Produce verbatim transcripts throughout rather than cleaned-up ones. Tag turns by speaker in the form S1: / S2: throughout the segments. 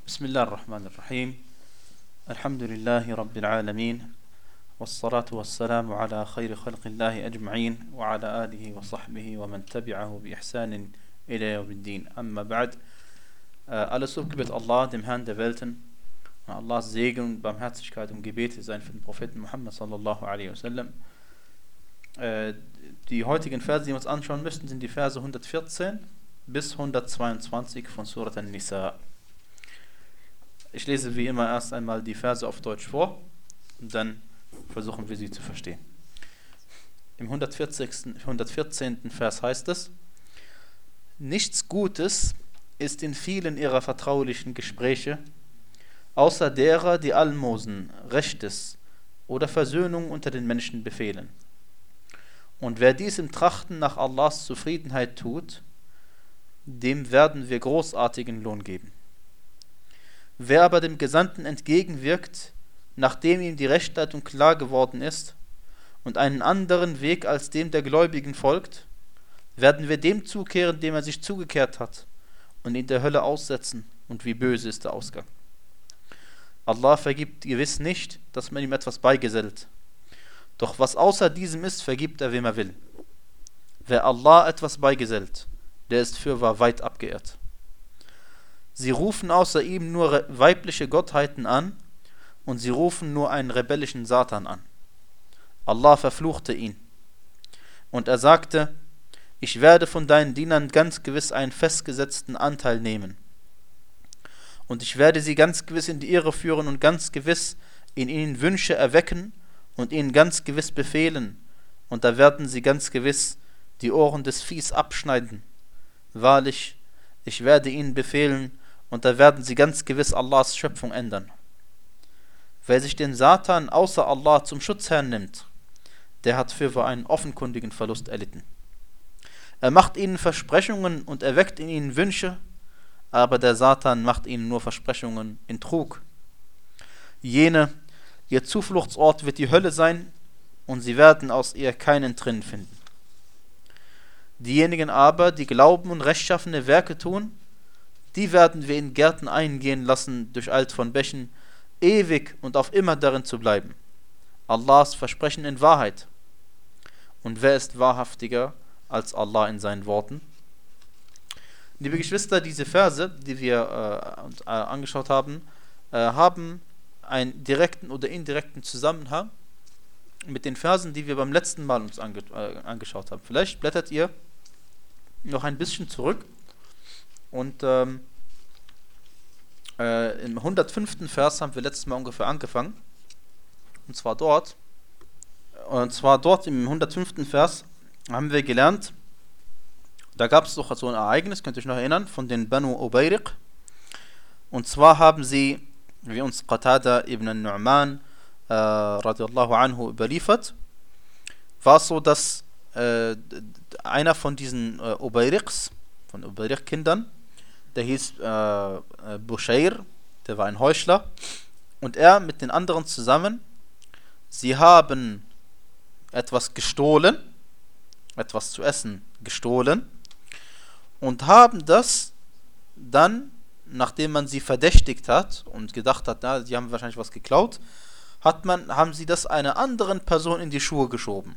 S1: بسم الله الرحمن الرحيم الحمد لله رب العالمين والصلاة والسلام على خير خلق الله أجمعين وعلى آله وصحبه ومن تبعه بإحسان إلى يوم الدين أما بعد Alles Lob gebührt Allah, dem Herrn der Welten. Und Allahs Segen, Barmherzigkeit und Gebete seien für den Propheten Muhammad sallallahu alaihi wasallam. Die heutigen Verse, die wir uns anschauen müssten, sind die Verse hundertvierzehn bis hundertzweiundzwanzig von Surat An-Nisa. Ich lese wie immer erst einmal die Verse auf Deutsch vor und dann versuchen wir sie zu verstehen. Im hundertvierzehnten Vers heißt es: Nichts Gutes ist in vielen ihrer vertraulichen Gespräche, außer derer, die Almosen, Rechtes oder Versöhnung unter den Menschen befehlen. Und wer dies im Trachten nach Allahs Zufriedenheit tut, dem werden wir großartigen Lohn geben. Wer aber dem Gesandten entgegenwirkt, nachdem ihm die Rechtsleitung klar geworden ist, und einen anderen Weg als dem der Gläubigen folgt, werden wir dem zukehren, dem er sich zugekehrt hat, und in der Hölle aussetzen, und wie böse ist der Ausgang. Allah vergibt gewiss nicht, dass man ihm etwas beigesellt. Doch was außer diesem ist, vergibt er, wem er will. Wer Allah etwas beigesellt, der ist fürwahr weit abgeirrt. Sie rufen außer ihm nur weibliche Gottheiten an, und sie rufen nur einen rebellischen Satan an. Allah verfluchte ihn. Und er sagte: Ich werde von deinen Dienern ganz gewiss einen festgesetzten Anteil nehmen. Und ich werde sie ganz gewiss in die Irre führen und ganz gewiss in ihnen Wünsche erwecken und ihnen ganz gewiss befehlen. Und da werden sie ganz gewiss die Ohren des Viehs abschneiden. Wahrlich, ich werde ihnen befehlen, und da werden sie ganz gewiss Allahs Schöpfung ändern. Wer sich den Satan außer Allah zum Schutzherrn nimmt, der hat fürwahr einen offenkundigen Verlust erlitten. Er macht ihnen Versprechungen und erweckt in ihnen Wünsche, aber der Satan macht ihnen nur Versprechungen in Trug. Jene, ihr Zufluchtsort wird die Hölle sein, und sie werden aus ihr keinen Entrinnen finden. Diejenigen aber, die glauben und rechtschaffene Werke tun, die werden wir in Gärten eingehen lassen, durcheilt von Bächen, ewig und auf immer darin zu bleiben. Allahs Versprechen in Wahrheit. Und wer ist wahrhaftiger als Allah in seinen Worten? Liebe Geschwister, diese Verse, die wir äh, uns äh, angeschaut haben, äh, haben einen direkten oder indirekten Zusammenhang mit den Versen, die wir beim letzten Mal uns ange äh, angeschaut haben. Vielleicht blättert ihr noch ein bisschen zurück. Und ähm, äh, im hundertfünften Vers haben wir letztes Mal ungefähr angefangen. Und zwar dort. Und zwar dort im hundertfünften Vers haben wir gelernt, da gab es doch so ein Ereignis, könnt ihr euch noch erinnern, von den Banu Ubayriq. Und zwar haben sie, wie uns Qatada ibn al-Nu'man äh, radiallahu anhu überliefert, war es so, dass äh, einer von diesen äh, Ubayriqs, von Ubayriq-Kindern, der hieß äh, Bushair, der war ein Heuchler, und er mit den anderen zusammen, sie haben etwas gestohlen, etwas zu essen gestohlen, und haben das dann, nachdem man sie verdächtigt hat und gedacht hat, na, die haben wahrscheinlich was geklaut, hat man, haben sie das einer anderen Person in die Schuhe geschoben.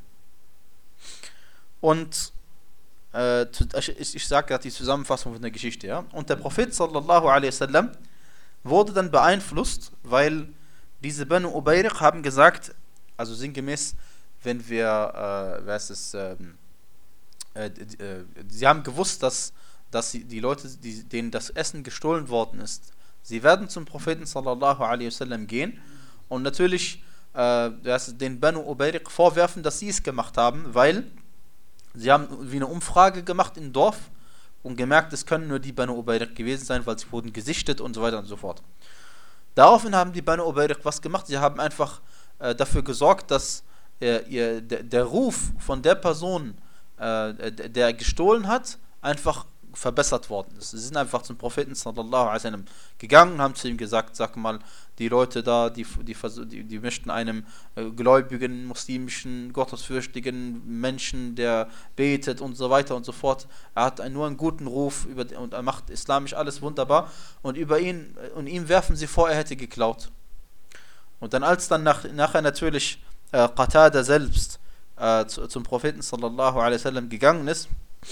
S1: Und äh, ich, ich sage gerade die Zusammenfassung von der Geschichte, ja. Und der Prophet sallallahu alaihi wasallam wurde dann beeinflusst, weil diese Banu Ubayriq haben gesagt, also sinngemäß, wenn wir, äh, wer ist es, ähm, äh, äh, sie haben gewusst, dass, dass sie, die Leute, die, denen das Essen gestohlen worden ist, sie werden zum Propheten sallallahu alaihi wasallam gehen und natürlich äh, den Banu Ubayriq vorwerfen, dass sie es gemacht haben, weil sie haben wie eine Umfrage gemacht im Dorf und gemerkt, es können nur die Banu Ubayriq gewesen sein, weil sie wurden gesichtet und so weiter und so fort. Daraufhin haben die Banu Ubayriq was gemacht, sie haben einfach äh, dafür gesorgt, dass äh, ihr, der, der Ruf von der Person, äh, der gestohlen hat, einfach verbessert worden ist. Sie sind einfach zum Propheten sallallahu alaihi wasallam gegangen und haben zu ihm gesagt, sag mal, die Leute da, die, die, die, die möchten einem äh, gläubigen, muslimischen, gottesfürchtigen Menschen, der betet und so weiter und so fort. Er hat einen, nur einen guten Ruf über, und er macht islamisch alles wunderbar und über ihn und ihm werfen sie vor, er hätte geklaut. Und dann als dann nach, nachher natürlich äh, Qatada selbst äh, zu, zum Propheten sallallahu alaihi wasallam gegangen ist,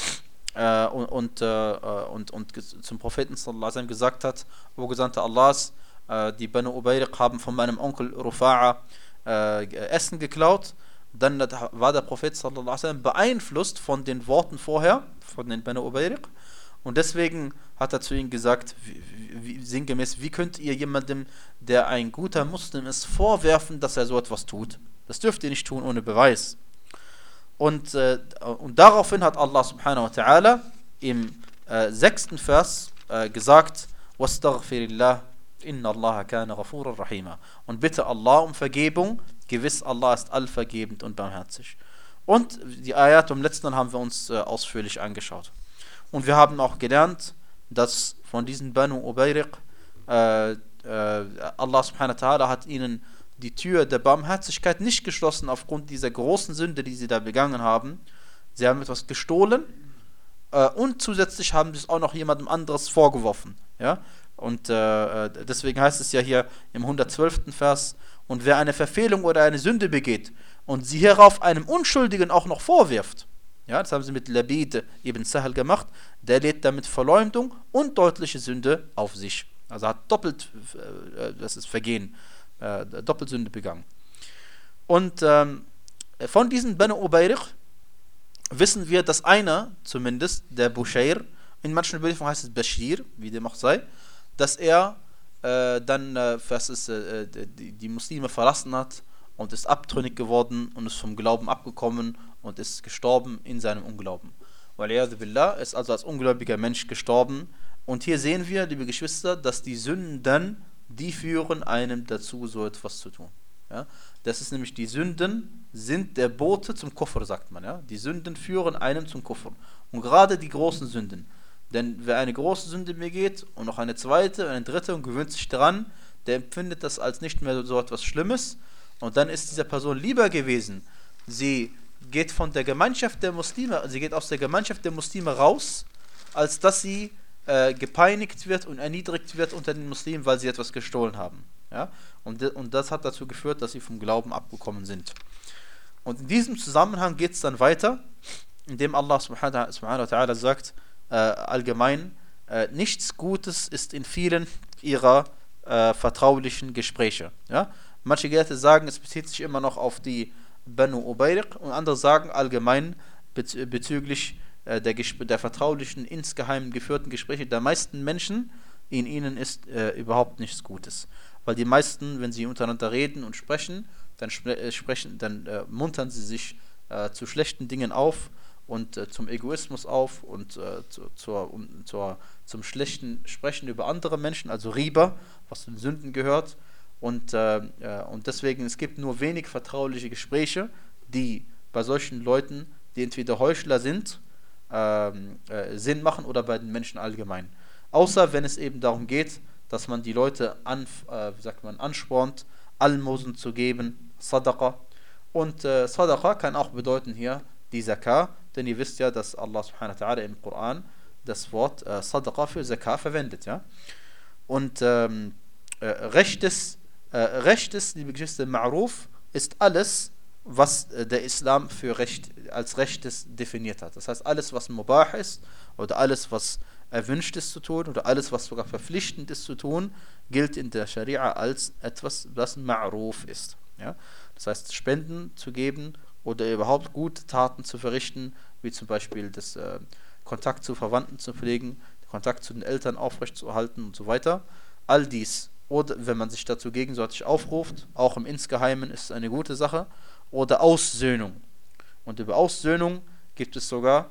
S1: Äh, und, und, äh, und, und zum Propheten sallallahu alaihi wasallam gesagt hat, O Gesandter Allahs, äh, die Banu Ubayriq haben von meinem Onkel Rufa'a äh, Essen geklaut, dann war der Prophet sallallahu alaihi wasallam beeinflusst von den Worten vorher, von den Banu Ubayriq, und deswegen hat er zu ihnen gesagt, wie, wie, sinngemäß, wie könnt ihr jemandem, der ein guter Muslim ist, vorwerfen, dass er so etwas tut? Das dürft ihr nicht tun ohne Beweis. Und, äh, und daraufhin hat Allah subhanahu wa ta'ala im äh, sechsten Vers äh, gesagt, Wastaghfirillah, inna Allah kana ghafurur rahima. Und bitte Allah um Vergebung, gewiss Allah ist allvergebend und barmherzig. Und die Ayat im letzten haben wir uns äh, ausführlich angeschaut. Und wir haben auch gelernt, dass von diesen Banu Ubayriq äh, äh, Allah subhanahu wa ta'ala hat ihnen die Tür der Barmherzigkeit nicht geschlossen aufgrund dieser großen Sünde, die sie da begangen haben. Sie haben etwas gestohlen äh, und zusätzlich haben sie es auch noch jemandem anderes vorgeworfen. Ja? Und äh, deswegen heißt es ja hier im hundertzwölften Vers, und wer eine Verfehlung oder eine Sünde begeht und sie hierauf einem Unschuldigen auch noch vorwirft, ja, das haben sie mit Labid ibn Sahal gemacht, der lädt damit Verleumdung und deutliche Sünde auf sich. Also hat doppelt, äh, das ist Vergehen, Äh, Doppelsünde begangen. Und ähm, von diesen Banu Ubayriq wissen wir, dass einer, zumindest der Bushair, in manchen Überlieferungen heißt es Bashir, wie dem auch sei, dass er äh, dann äh, was ist, äh, die, die Muslime verlassen hat und ist abtrünnig geworden und ist vom Glauben abgekommen und ist gestorben in seinem Unglauben. Waliyadu billah, ist also als ungläubiger Mensch gestorben. Und hier sehen wir, liebe Geschwister, dass die Sünden, die führen einem dazu, so etwas zu tun. Ja? Das ist nämlich, die Sünden sind der Bote zum Kufr, sagt man. Ja? Die Sünden führen einem zum Kufr. Und gerade die großen Sünden. Denn wer eine große Sünde begeht und noch eine zweite und eine dritte und gewöhnt sich daran, der empfindet das als nicht mehr so etwas Schlimmes. Und dann ist dieser Person lieber gewesen, sie geht von der Gemeinschaft der Muslime, sie geht aus der Gemeinschaft der Muslime raus, als dass sie gepeinigt wird und erniedrigt wird unter den Muslimen, weil sie etwas gestohlen haben. Ja? Und, de, und das hat dazu geführt, dass sie vom Glauben abgekommen sind. Und in diesem Zusammenhang geht es dann weiter, indem Allah subhanahu wa ta'ala sagt, äh, allgemein, äh, nichts Gutes ist in vielen ihrer äh, vertraulichen Gespräche. Ja? Manche Gelehrte sagen, es bezieht sich immer noch auf die Banu Ubayriq, und andere sagen allgemein bez- bezüglich Der, der vertraulichen, insgeheim geführten Gespräche der meisten Menschen, in ihnen ist äh, überhaupt nichts Gutes. Weil die meisten, wenn sie untereinander reden und sprechen, dann, spre äh, sprechen, dann äh, muntern sie sich äh, zu schlechten Dingen auf und äh, zum Egoismus auf und äh, zu, zur, um, zur, zum schlechten Sprechen über andere Menschen, also Riba, was zu den Sünden gehört. Und, äh, äh, und deswegen, es gibt nur wenig vertrauliche Gespräche, die bei solchen Leuten, die entweder Heuchler sind, Ähm, äh, Sinn machen, oder bei den Menschen allgemein. Außer wenn es eben darum geht, dass man die Leute an, äh, wie sagt man, anspornt, Almosen zu geben, Sadaqa. Und äh, Sadaqa kann auch bedeuten hier die Zakah, denn ihr wisst ja, dass Allah subhanahu wa ta'ala im Koran das Wort äh, Sadaqa für Zakah verwendet. Ja? Und ähm, äh, rechtes, äh, rechtes, liebe Geschwister, Ma'ruf ist alles, was der Islam für Recht, als Rechtes definiert hat. Das heißt, alles, was Mubah ist, oder alles, was erwünscht ist zu tun, oder alles, was sogar verpflichtend ist zu tun, gilt in der Scharia als etwas, das Ma'ruf ist. Ja? Das heißt, Spenden zu geben oder überhaupt gute Taten zu verrichten, wie zum Beispiel das äh, Kontakt zu Verwandten zu pflegen, Kontakt zu den Eltern aufrechtzuerhalten und so weiter. All dies, oder wenn man sich dazu gegenseitig aufruft, auch im Insgeheimen, ist eine gute Sache. Oder Aussöhnung. Und über Aussöhnung gibt es sogar,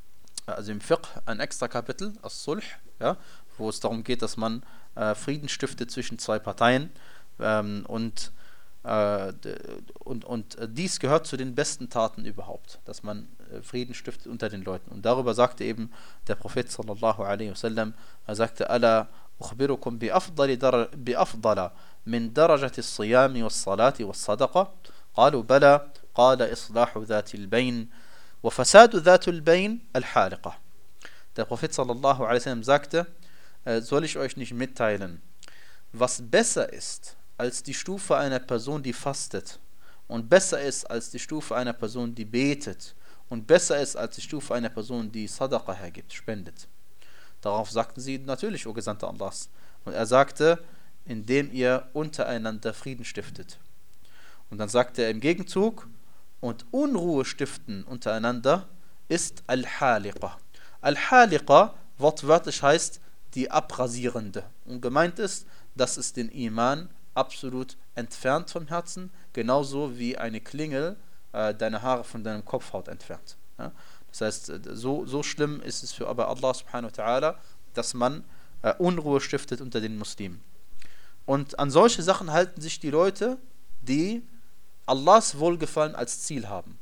S1: also im Fiqh, ein extra Kapitel, As-Sulh, ja, wo es darum geht, dass man äh, Frieden stiftet zwischen zwei Parteien. Ähm, und Äh, und, und dies gehört zu den besten Taten überhaupt, dass man äh, Frieden stiftet unter den Leuten. Und darüber sagte eben der Prophet sallallahu alaihi wasallam, er sagte, Ala ukhbirukum bi afdali dar bi afdala min darajati as-siyami was-salati was-sadaqa? Qalu bala, qala islahu dhati al-bayn wa fasadu dhati al-bayn al-haliqa. Der Prophet sallallahu alaihi wasallam sagte, äh, soll ich euch nicht mitteilen, was besser ist als die Stufe einer Person, die fastet, und besser ist als die Stufe einer Person, die betet, und besser ist als die Stufe einer Person, die Sadaqa hergibt, spendet. Darauf sagten sie, natürlich, o Gesandter Allahs. Und er sagte, indem ihr untereinander Frieden stiftet. Und dann sagte er im Gegenzug, und Unruhe stiften untereinander ist Al-Haliqa. Al-Haliqa, wortwörtlich heißt, die Abrasierende. Und gemeint ist, dass es den Iman absolut entfernt vom Herzen, genauso wie eine Klingel äh, deine Haare von deinem Kopfhaut entfernt. Ja? Das heißt, so, so schlimm ist es für aber Allah subhanahu wa ta'ala, dass man äh, Unruhe stiftet unter den Muslimen. Und an solche Sachen halten sich die Leute, die Allahs Wohlgefallen als Ziel haben.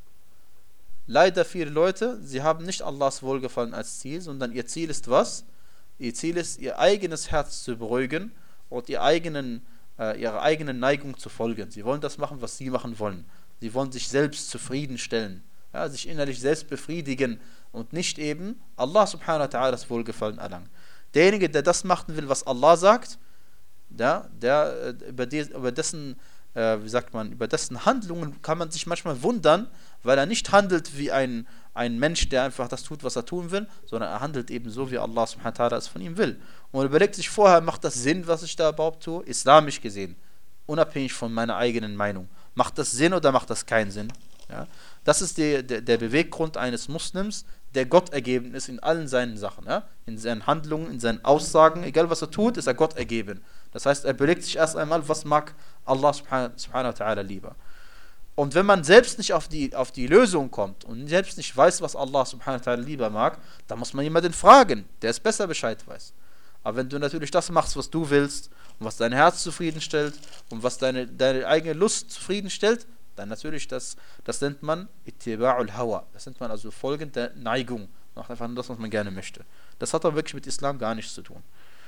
S1: Leider viele Leute, sie haben nicht Allahs Wohlgefallen als Ziel, sondern ihr Ziel ist was? Ihr Ziel ist, ihr eigenes Herz zu beruhigen und ihr eigenen ihrer eigenen Neigung zu folgen. Sie wollen das machen, was sie machen wollen. Sie wollen sich selbst zufriedenstellen, ja, sich innerlich selbst befriedigen und nicht eben Allah subhanahu wa ta'ala das Wohlgefallen erlangen. Derjenige, der das machen will, was Allah sagt, ja, der, über, die, über dessen, äh, wie sagt man, über dessen Handlungen kann man sich manchmal wundern, weil er nicht handelt wie ein, ein Mensch, der einfach das tut, was er tun will, sondern er handelt eben so, wie Allah subhanahu wa ta'ala es von ihm will. Und überlegt sich vorher, macht das Sinn, was ich da überhaupt tue? Islamisch gesehen, unabhängig von meiner eigenen Meinung. Macht das Sinn oder macht das keinen Sinn? Ja? Das ist die, der, der Beweggrund eines Muslims, der Gott ergeben ist in allen seinen Sachen. Ja? In seinen Handlungen, in seinen Aussagen, egal was er tut, ist er Gott ergeben. Das heißt, er überlegt sich erst einmal, was mag Allah subhanahu wa ta'ala lieber. Und wenn man selbst nicht auf die, auf die Lösung kommt und selbst nicht weiß, was Allah subhanahu wa ta'ala lieber mag, dann muss man jemanden fragen, der es besser Bescheid weiß. Aber wenn du natürlich das machst, was du willst und was dein Herz zufriedenstellt und was deine, deine eigene Lust zufriedenstellt, dann natürlich, das, das nennt man Ittiba'ul Hawa. Das nennt man also Folgen der Neigung. Macht einfach nur das, was man gerne möchte. Das hat aber wirklich mit Islam gar nichts zu tun.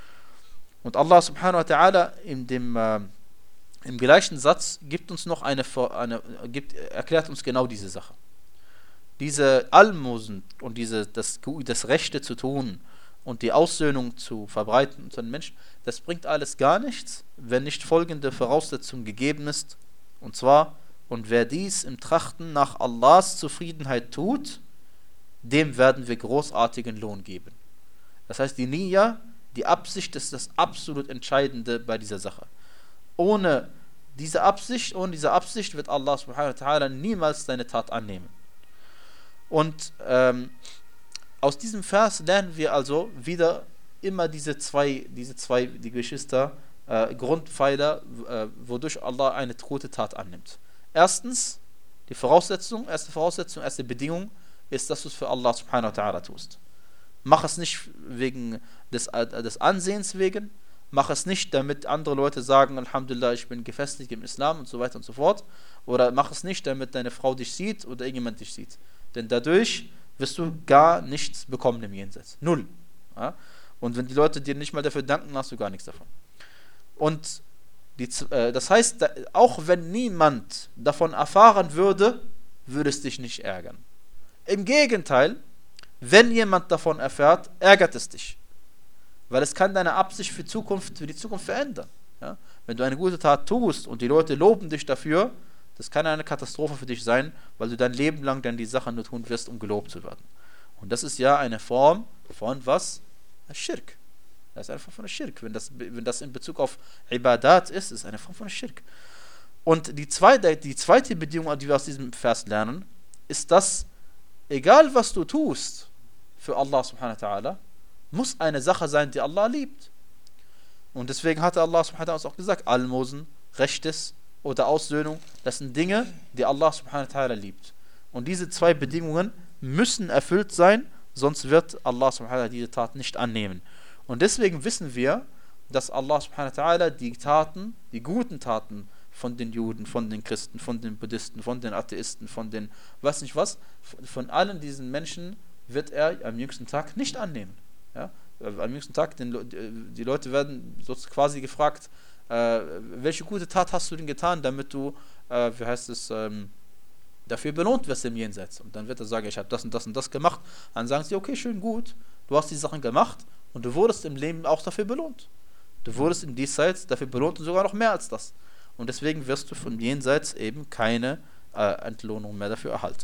S1: Und Allah subhanahu wa ta'ala in dem, äh, im gleichen Satz gibt uns noch eine, eine gibt, erklärt uns genau diese Sache. Diese Almosen und diese, das, das Rechte zu tun und die Aussöhnung zu verbreiten unter den Menschen, das bringt alles gar nichts, wenn nicht folgende Voraussetzung gegeben ist. Und zwar, und wer dies im Trachten nach Allahs Zufriedenheit tut, dem werden wir großartigen Lohn geben. Das heißt, die Niyya, die Absicht ist das absolut Entscheidende bei dieser Sache. Ohne diese Absicht, ohne diese Absicht wird Allah subhanahu wa ta'ala niemals deine Tat annehmen. Und ähm, aus diesem Vers lernen wir also wieder immer diese zwei, diese zwei, die Geschwister, äh, Grundpfeiler, äh, wodurch Allah eine gute Tat annimmt. Erstens, die Voraussetzung, erste Voraussetzung, erste Bedingung ist, dass du es für Allah subhanahu wa ta'ala tust. Mach es nicht wegen des, äh, des Ansehens wegen, mach es nicht, damit andere Leute sagen, Alhamdulillah, ich bin gefestigt im Islam und so weiter und so fort. Oder mach es nicht, damit deine Frau dich sieht oder irgendjemand dich sieht. Denn dadurch wirst du gar nichts bekommen im Jenseits. Null. Ja? Und wenn die Leute dir nicht mal dafür danken, hast du gar nichts davon. Und die, äh, das heißt, da, auch wenn niemand davon erfahren würde, würde es dich nicht ärgern. Im Gegenteil, wenn jemand davon erfährt, ärgert es dich. Weil es kann deine Absicht für, Zukunft, für die Zukunft verändern. Ja? Wenn du eine gute Tat tust und die Leute loben dich dafür, das kann eine Katastrophe für dich sein, weil du dein Leben lang dann die Sachen nur tun wirst, um gelobt zu werden. Und das ist ja eine Form von was? Schirk. Das ist eine Form von Schirk. Wenn das, wenn das in Bezug auf Ibadat ist, ist es eine Form von Schirk. Und die zweite, die zweite Bedingung, die wir aus diesem Vers lernen, ist, dass egal was du tust für Allah subhanahu wa ta'ala, muss eine Sache sein, die Allah liebt. Und deswegen hatte Allah subhanahu wa ta'ala auch gesagt, Almosen, Rechtes oder Aussöhnung, das sind Dinge, die Allah subhanahu wa ta'ala liebt. Und diese zwei Bedingungen müssen erfüllt sein, sonst wird Allah subhanahu wa ta'ala diese Tat nicht annehmen. Und deswegen wissen wir, dass Allah subhanahu wa ta'ala die Taten, die guten Taten von den Juden, von den Christen, von den Buddhisten, von den Atheisten, von den, weiß nicht was, von allen diesen Menschen wird er am jüngsten Tag nicht annehmen. Ja? Am jüngsten Tag, den, die Leute werden so quasi gefragt, äh, welche gute Tat hast du denn getan, damit du, äh, wie heißt es, ähm, dafür belohnt wirst im Jenseits. Und dann wird er sagen, ich habe das und das und das gemacht. Dann sagen sie, okay, schön, gut, du hast die Sachen gemacht und du wurdest im Leben auch dafür belohnt. Du wurdest im Diesseits dafür belohnt und sogar noch mehr als das. Und deswegen wirst du vom Jenseits eben keine äh, Entlohnung mehr dafür erhalten.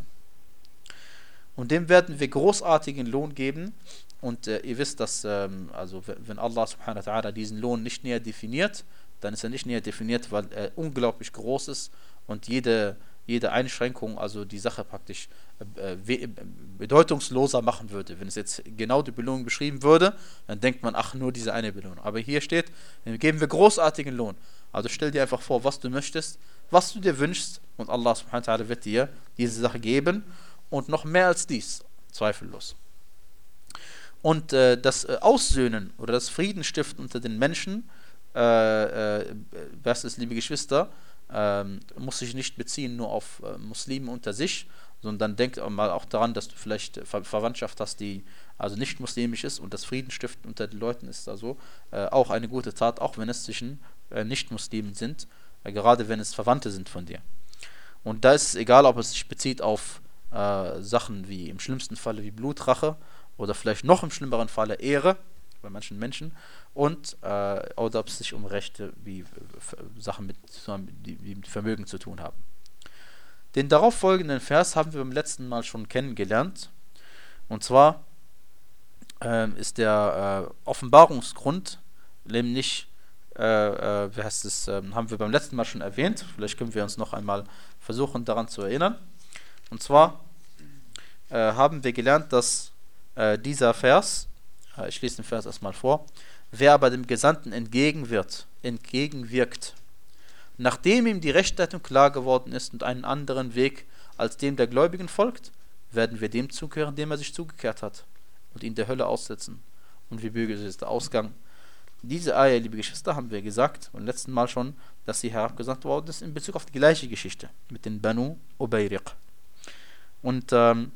S1: Und dem werden wir großartigen Lohn geben. Und äh, ihr wisst, dass ähm, also wenn Allah subhanahu wa ta'ala diesen Lohn nicht näher definiert, dann ist er nicht näher definiert, weil er unglaublich groß ist und jede, jede Einschränkung, also die Sache praktisch äh, bedeutungsloser machen würde. Wenn es jetzt genau die Belohnung beschrieben würde, dann denkt man, ach, nur diese eine Belohnung. Aber hier steht, dann geben wir großartigen Lohn. Also stell dir einfach vor, was du möchtest, was du dir wünschst und Allah subhanahu wa ta'ala wird dir diese Sache geben und noch mehr als dies, zweifellos. Und äh, das äh, Aussöhnen oder das Friedensstiften unter den Menschen, äh, äh, was ist, liebe Geschwister, äh, muss sich nicht beziehen nur auf äh, Muslime unter sich, sondern denk mal auch daran, dass du vielleicht Ver Verwandtschaft hast, die also nicht muslimisch ist und das Friedensstiften unter den Leuten ist also äh, auch eine gute Tat, auch wenn es zwischen äh, Nicht-Muslimen sind, äh, gerade wenn es Verwandte sind von dir. Und da ist es egal, ob es sich bezieht auf äh, Sachen wie im schlimmsten Falle wie Blutrache oder vielleicht noch im schlimmeren Falle Ehre bei manchen Menschen und äh, oder ob es sich um Rechte wie äh, Sachen mit, die, die mit Vermögen zu tun haben. Den darauf folgenden Vers haben wir beim letzten Mal schon kennengelernt. Und zwar äh, ist der äh, Offenbarungsgrund, nämlich, äh, äh, wie heißt es, äh, haben wir beim letzten Mal schon erwähnt. Vielleicht können wir uns noch einmal versuchen, daran zu erinnern. Und zwar äh, haben wir gelernt, dass äh, dieser Vers, äh, ich lese den Vers erstmal vor, wer aber dem Gesandten entgegenwirkt, entgegenwirkt, nachdem ihm die Rechtsleitung klar geworden ist und einen anderen Weg als dem der Gläubigen folgt, werden wir dem zukehren, dem er sich zugekehrt hat und ihn der Hölle aussetzen. Und wie böse ist der Ausgang. Diese Eier, liebe Geschwister, haben wir gesagt, beim letzten Mal schon, dass sie herabgesandt worden ist in Bezug auf die gleiche Geschichte mit den Banu Ubayriq. Und ähm,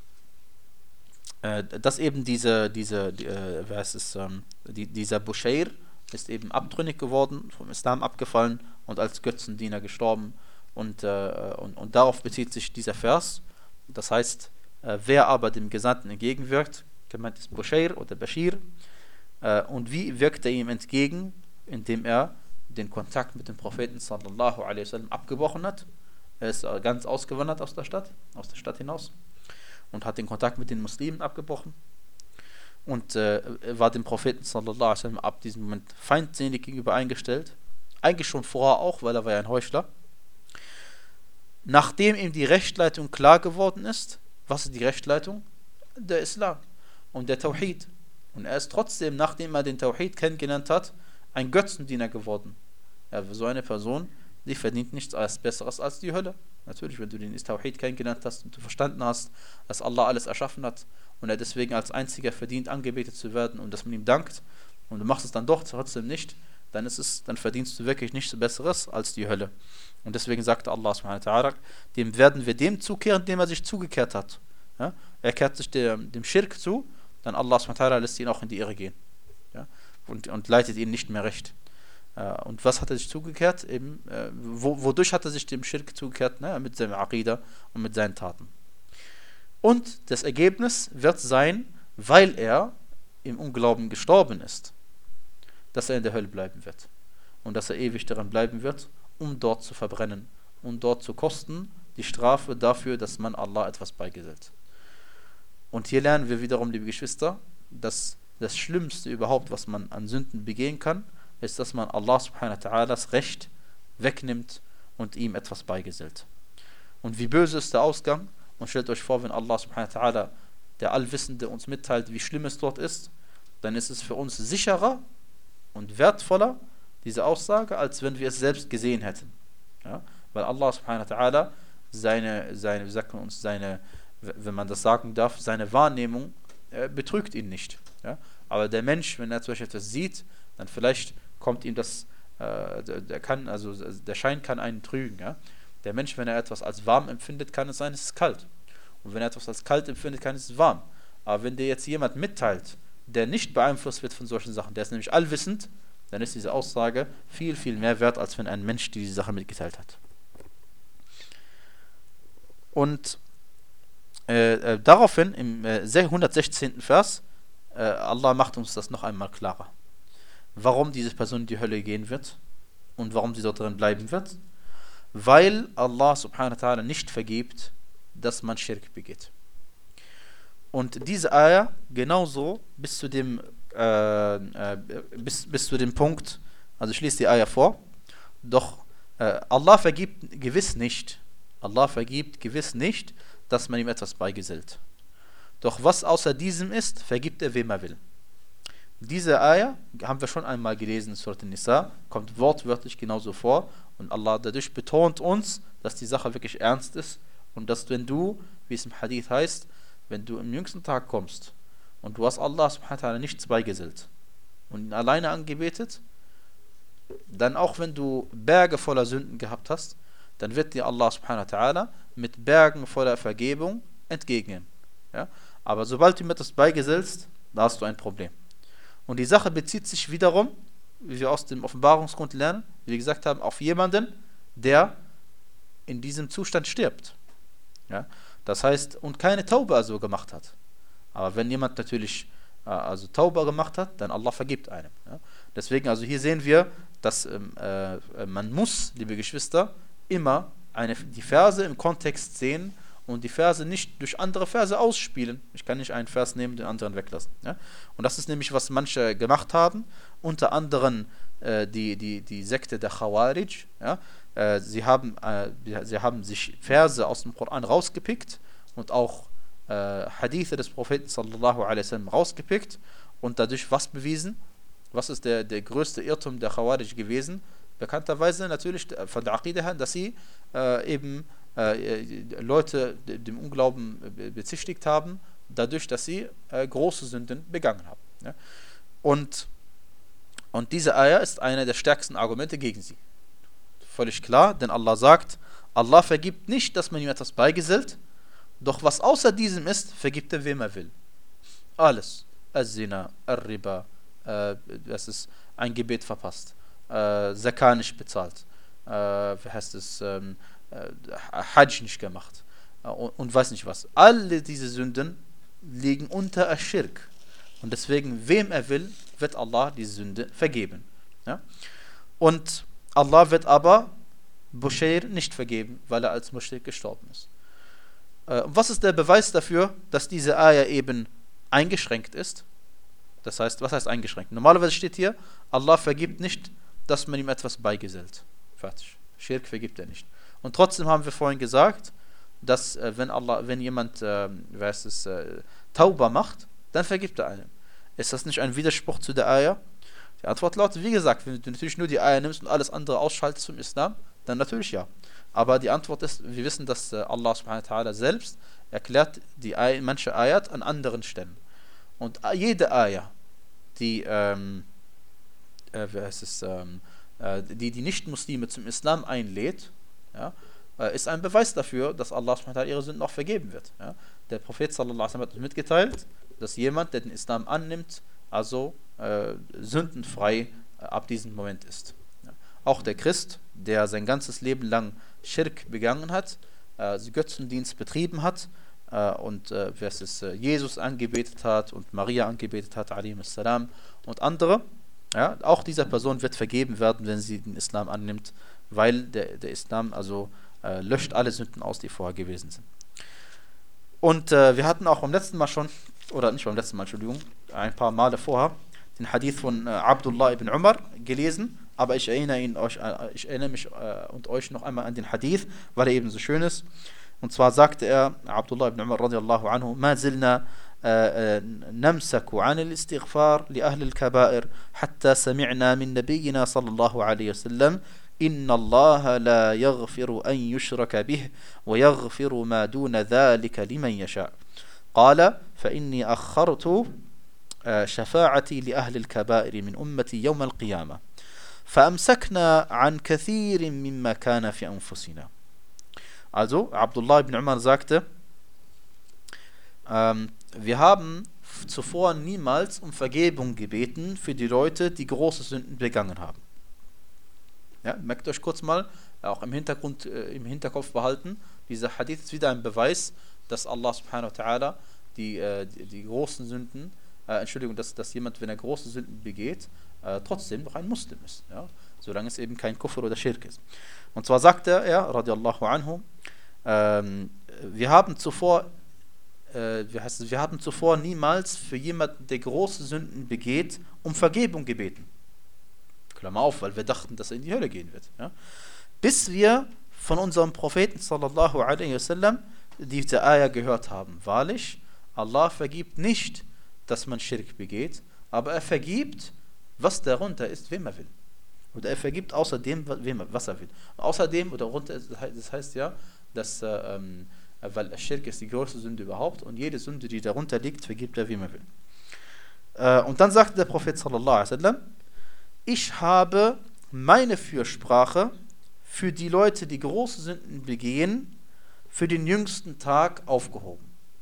S1: äh, dass eben diese, diese die, äh, wer ist es, ähm, die, dieser Bushair ist eben abtrünnig geworden, vom Islam abgefallen und als Götzendiener gestorben. Und, äh, und, und darauf bezieht sich dieser Vers. Das heißt, äh, wer aber dem Gesandten entgegenwirkt, gemeint ist Bushair oder Bashir, äh, und wie wirkt er ihm entgegen, indem er den Kontakt mit dem Propheten sallallahu alaihi wasallam abgebrochen hat. Er ist ganz ausgewandert aus der Stadt, aus der Stadt hinaus und hat den Kontakt mit den Muslimen abgebrochen und äh, war dem Propheten sallallahu alaihi wasallam ab diesem Moment feindselig gegenüber eingestellt. Eigentlich schon vorher auch, weil er war ja ein Heuchler. Nachdem ihm die Rechtsleitung klar geworden ist, was ist die Rechtsleitung? Der Islam und der Tawhid. Und er ist trotzdem, nachdem er den Tawhid kennengelernt hat, ein Götzendiener geworden. Ja, für so eine Person, die verdient nichts als Besseres als die Hölle. Natürlich, wenn du den Tawhid kennengelernt hast und du verstanden hast, dass Allah alles erschaffen hat und er deswegen als einziger verdient, angebetet zu werden und dass man ihm dankt und du machst es dann doch trotzdem nicht, dann ist es, dann verdienst du wirklich nichts Besseres als die Hölle. Und deswegen sagte Allah subhanahu wa ta'ala, dem werden wir dem zukehren, dem er sich zugekehrt hat. Ja? Er kehrt sich dem, dem Schirk zu, dann Allah subhanahu wa ta'ala lässt ihn auch in die Irre gehen. Ja? Und, und leitet ihn nicht mehr recht. Uh, und was hat er sich zugekehrt? Eben, uh, wo, wodurch hat er sich dem Schirk zugekehrt? Ne? Mit seinem Aqidah und mit seinen Taten. Und das Ergebnis wird sein, weil er im Unglauben gestorben ist, dass er in der Hölle bleiben wird. Und dass er ewig daran bleiben wird, um dort zu verbrennen. Und dort zu kosten die Strafe dafür, dass man Allah etwas beigesellt. Und hier lernen wir wiederum, liebe Geschwister, dass das Schlimmste überhaupt, was man an Sünden begehen kann, ist, dass man Allah subhanahu wa ta'alas Recht wegnimmt und ihm etwas beigesellt. Und wie böse ist der Ausgang? Und stellt euch vor, wenn Allah subhanahu wa ta'ala, der Allwissende, uns mitteilt, wie schlimm es dort ist, dann ist es für uns sicherer und wertvoller, diese Aussage, als wenn wir es selbst gesehen hätten. Ja? Weil Allah subhanahu wa ta'ala seine, seine, wie sagt man uns, seine, wenn man das sagen darf, seine Wahrnehmung äh, betrügt ihn nicht. Ja? Aber der Mensch, wenn er zum Beispiel etwas sieht, dann vielleicht kommt ihm das äh, der, der kann, also der Schein kann einen trügen, ja. Der Mensch, wenn er etwas als warm empfindet, kann es sein, es ist kalt. Und wenn er etwas als kalt empfindet, kann es warm. Aber wenn dir jetzt jemand mitteilt, der nicht beeinflusst wird von solchen Sachen, der ist nämlich allwissend, dann ist diese Aussage viel, viel mehr wert, als wenn ein Mensch diese Sache mitgeteilt hat. Und äh, äh, daraufhin, im äh, hundertsechzehnten Vers, äh, Allah macht uns das noch einmal klarer. Warum diese Person in die Hölle gehen wird und warum sie dort drin bleiben wird. Weil Allah subhanahu wa ta'ala nicht vergibt, dass man Schirk begeht. Und diese Ayah genauso bis zu dem äh, äh, bis, bis zu dem Punkt, also ich lese die Ayah vor, doch äh, Allah vergibt gewiss nicht, Allah vergibt gewiss nicht, dass man ihm etwas beigesellt. Doch was außer diesem ist, vergibt er wem er will. Diese Ayah haben wir schon einmal gelesen in Surat An-Nisa, kommt wortwörtlich genauso vor und Allah dadurch betont uns, dass die Sache wirklich ernst ist und dass wenn du, wie es im Hadith heißt, wenn du im jüngsten Tag kommst und du hast Allah subhanahu wa ta'ala nichts beigesellt und ihn alleine angebetet, dann auch wenn du Berge voller Sünden gehabt hast, dann wird dir Allah subhanahu wa ta'ala mit Bergen voller Vergebung entgegnen. Ja? Aber sobald du ihm etwas beigesellst, da hast du ein Problem. Und die Sache bezieht sich wiederum, wie wir aus dem Offenbarungsgrund lernen, wie wir gesagt haben, auf jemanden, der in diesem Zustand stirbt. Ja? Das heißt, und keine Tauba also gemacht hat. Aber wenn jemand natürlich äh, also Tauba gemacht hat, dann Allah vergibt einem. Ja? Deswegen, also hier sehen wir, dass ähm, äh, man muss, liebe Geschwister, immer eine, die Verse im Kontext sehen und die Verse nicht durch andere Verse ausspielen. Ich kann nicht einen Vers nehmen, den anderen weglassen. Ja? Und das ist nämlich, was manche gemacht haben, unter anderem äh, die, die, die Sekte der Khawarij. Ja? Äh, sie, haben, äh, sie haben sich Verse aus dem Koran rausgepickt und auch äh, Hadithe des Propheten sallallahu alaihi wasallam rausgepickt und dadurch was bewiesen? Was ist der, der größte Irrtum der Khawarij gewesen? Bekannterweise natürlich von der Aqidah her, dass sie äh, eben äh, Leute dem Unglauben bezichtigt haben, dadurch, dass sie äh, große Sünden begangen haben. Ja? Und, und diese Ayah ist einer der stärksten Argumente gegen sie. Völlig klar, denn Allah sagt, Allah vergibt nicht, dass man ihm etwas beigesellt, doch was außer diesem ist, vergibt er, wem er will. Alles. Al-Zina, Al-Riba, äh, das ist ein Gebet verpasst. Äh, Zakah nicht bezahlt, äh, wie heißt es, ähm, äh, Hajj nicht gemacht äh, und, und weiß nicht was. Alle diese Sünden liegen unter Aschirk und deswegen, wem er will, wird Allah diese Sünde vergeben. Ja? Und Allah wird aber Bushair nicht vergeben, weil er als Mushrik gestorben ist. Äh, was ist der Beweis dafür, dass diese Ayah eben eingeschränkt ist? Das heißt, was heißt eingeschränkt? Normalerweise steht hier, Allah vergibt nicht, dass man ihm etwas beigesellt. Fertig. Schirk vergibt er nicht. Und trotzdem haben wir vorhin gesagt, dass äh, wenn Allah, wenn jemand, äh, wie heißt es, äh, Tauba macht, dann vergibt er einem. Ist das nicht ein Widerspruch zu der Ayah? Die Antwort lautet, wie gesagt, wenn du natürlich nur die Ayah nimmst und alles andere ausschaltest vom Islam, dann natürlich ja. Aber die Antwort ist, wir wissen, dass äh, Allah subhanahu wa ta'ala selbst erklärt die Ayah, manche Ayat an anderen Stellen. Und jede Ayah, die ähm, äh, wie heißt es, ähm, äh, die die Nicht-Muslime zum Islam einlädt, ja, äh, ist ein Beweis dafür, dass Allah subhanahu wa ta'ala ihre Sünden auch vergeben wird. Ja. Der Prophet sallallahu alaihi wasallam hat uns mitgeteilt, dass jemand, der den Islam annimmt, also äh, sündenfrei äh, ab diesem Moment ist. Ja. Auch der Christ, der sein ganzes Leben lang Schirk begangen hat, äh, Götzendienst betrieben hat äh, und äh, wer es äh, Jesus angebetet hat und Maria angebetet hat, alaihi salam, und andere, ja, auch dieser Person wird vergeben werden, wenn sie den Islam annimmt, weil der, der Islam also äh, löscht alle Sünden aus, die vorher gewesen sind. Und äh, wir hatten auch beim letzten Mal schon, oder nicht beim letzten Mal, Entschuldigung, ein paar Male vorher, den Hadith von äh, Abdullah ibn Umar gelesen, aber ich erinnere, ihn euch, äh, ich erinnere mich äh, und euch noch einmal an den Hadith, weil er eben so schön ist. Und zwar sagte er, Abdullah ibn Umar radiallahu anhu, ma zilna نمسك عن الاستغفار لأهل الكبائر حتى سمعنا من نبينا صلى الله عليه وسلم إن الله لا يغفر أن يشرك به ويغفر ما دون ذلك لمن يشاء قال فإني أخرت شفاعتي لأهل الكبائر من أمتي يوم القيامة فأمسكنا عن كثير مما كان في أنفسنا. Also, Abdullah ibn Umar sagte, ähm, wir haben zuvor niemals um Vergebung gebeten für die Leute, die große Sünden begangen haben. Ja, merkt euch kurz mal, auch im Hintergrund, äh, im Hinterkopf behalten, dieser Hadith ist wieder ein Beweis, dass Allah subhanahu wa ta'ala die, äh, die, die großen Sünden, äh, Entschuldigung, dass, dass jemand, wenn er große Sünden begeht, äh, trotzdem noch ein Muslim ist, ja? Solange es eben kein Kufr oder Schirk ist. Und zwar sagte er, radiallahu anhu, ähm, wir haben zuvor äh, wie heißt es, wir haben zuvor niemals für jemanden, der große Sünden begeht, um Vergebung gebeten. Klammer auf, weil wir dachten, dass er in die Hölle gehen wird. Ja? Bis wir von unserem Propheten sallallahu alaihi wasallam diese Ayah gehört haben. Wahrlich, Allah vergibt nicht, dass man Schirk begeht, aber er vergibt, was darunter ist, wem er will. Oder er vergibt außerdem, wem er, was er will. Und außerdem, oder darunter, das heißt ja, dass, ähm, weil Schirk ist die größte Sünde überhaupt und jede Sünde, die darunter liegt, vergibt er, wem er will. Äh, und dann sagte der Prophet sallallahu alaihi wasallam, ich habe meine Fürsprache für die Leute, die große Sünden begehen, für den jüngsten Tag aufgehoben.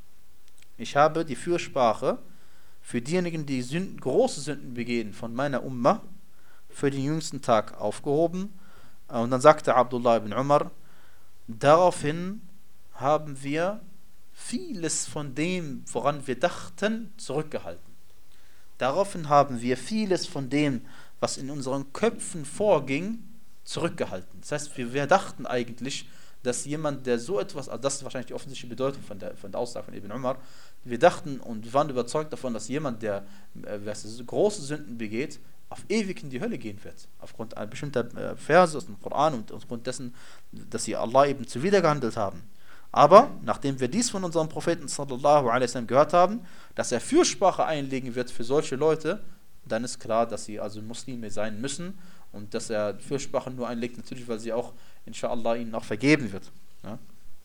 S1: Ich habe die Fürsprache für diejenigen, die Sünden, große Sünden begehen von meiner Ummah, für den jüngsten Tag aufgehoben. Und dann sagte Abdullah ibn Umar, daraufhin haben wir vieles von dem, woran wir dachten, zurückgehalten. Daraufhin haben wir vieles von dem, was in unseren Köpfen vorging, zurückgehalten. Das heißt, wir, wir dachten eigentlich, dass jemand, der so etwas, also das ist wahrscheinlich die offensichtliche Bedeutung von der, von der Aussage von Ibn Umar, wir dachten und wir waren überzeugt davon, dass jemand, der äh, große Sünden begeht, auf ewig in die Hölle gehen wird. Aufgrund einer bestimmten äh, Verse aus dem Koran und aufgrund dessen, dass sie Allah eben zuwidergehandelt haben. Aber, nachdem wir dies von unserem Propheten sallallahu alaihi wasallam gehört haben, dass er Fürsprache einlegen wird für solche Leute, dann ist klar, dass sie also Muslime sein müssen und dass er Fürsprache nur einlegt, natürlich, weil sie auch, inshallah, ihnen auch vergeben wird. Ja?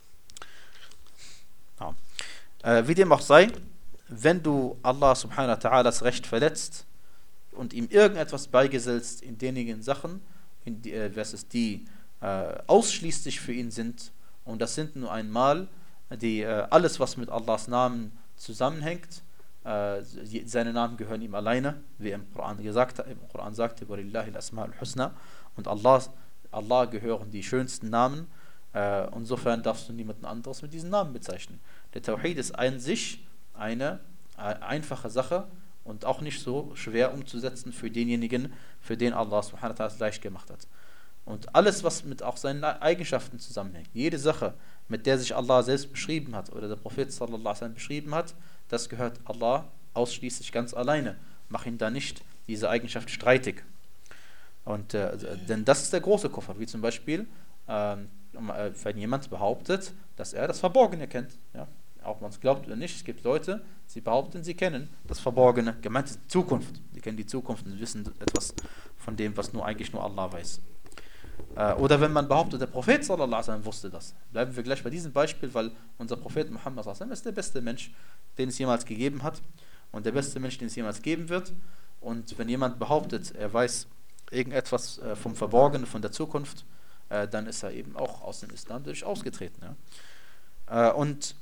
S1: Ja. Äh, wie dem auch sei, wenn du Allah subhanahu wa ta'alas Recht verletzt und ihm irgendetwas beigesetzt in denjenigen Sachen, in die, äh, was es die äh, ausschließlich für ihn sind, und das sind nur einmal die, äh, alles, was mit Allahs Namen zusammenhängt, äh, seine Namen gehören ihm alleine, wie im Koran gesagt hat, im Koran sagte, Walillahi al-Asma'ul Husna, und Allah, Allah gehören die schönsten Namen, äh, insofern darfst du niemanden anderes mit diesen Namen bezeichnen. Der Tawhid ist an sich eine äh, einfache Sache und auch nicht so schwer umzusetzen für denjenigen, für den Allah subhanahu wa ta'ala es leicht gemacht hat. Und alles, was mit auch seinen Eigenschaften zusammenhängt, jede Sache, mit der sich Allah selbst beschrieben hat oder der Prophet sallallahu alaihi wasallam beschrieben hat, das gehört Allah ausschließlich ganz alleine. Mach ihn da nicht diese Eigenschaft streitig. Und, äh, denn das ist der große Kufr, wie zum Beispiel, äh, wenn jemand behauptet, dass er das Verborgene kennt. Ja? Auch man es glaubt oder nicht, es gibt Leute, sie behaupten, sie kennen das Verborgene, gemeint ist die Zukunft. Sie kennen die Zukunft und wissen etwas von dem, was nur eigentlich nur Allah weiß. Oder wenn man behauptet, der Prophet sallallahu alaihi wasallam wusste das. Bleiben wir gleich bei diesem Beispiel, weil unser Prophet Muhammad sallallahu alaihi wasallam ist der beste Mensch, den es jemals gegeben hat und der beste Mensch, den es jemals geben wird. Und wenn jemand behauptet, er weiß irgendetwas vom Verborgenen, von der Zukunft, dann ist er eben auch aus dem Islam durch ausgetreten. Ja? Und,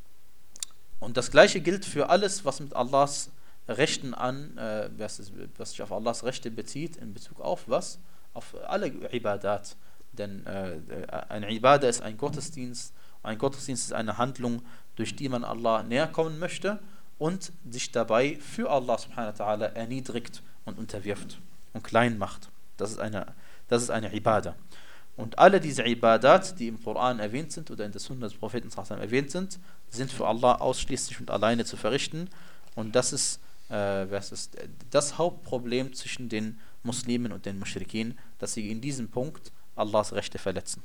S1: und das Gleiche gilt für alles, was mit Allahs Rechten an, was sich auf Allahs Rechte bezieht, in Bezug auf was? Auf alle Ibadat, denn äh, ein Ibadah ist ein Gottesdienst, ein Gottesdienst ist eine Handlung, durch die man Allah näher kommen möchte und sich dabei für Allah subhanahu wa ta'ala erniedrigt und unterwirft und klein macht. Das ist eine, das ist eine Ibadah. Und alle diese Ibadat, die im Koran erwähnt sind oder in der Sunna des Propheten erwähnt sind, sind für Allah ausschließlich und alleine zu verrichten und das ist, äh, was ist das Hauptproblem zwischen den Muslimen und den Muschrikin, dass sie in diesem Punkt Allahs Rechte verletzen.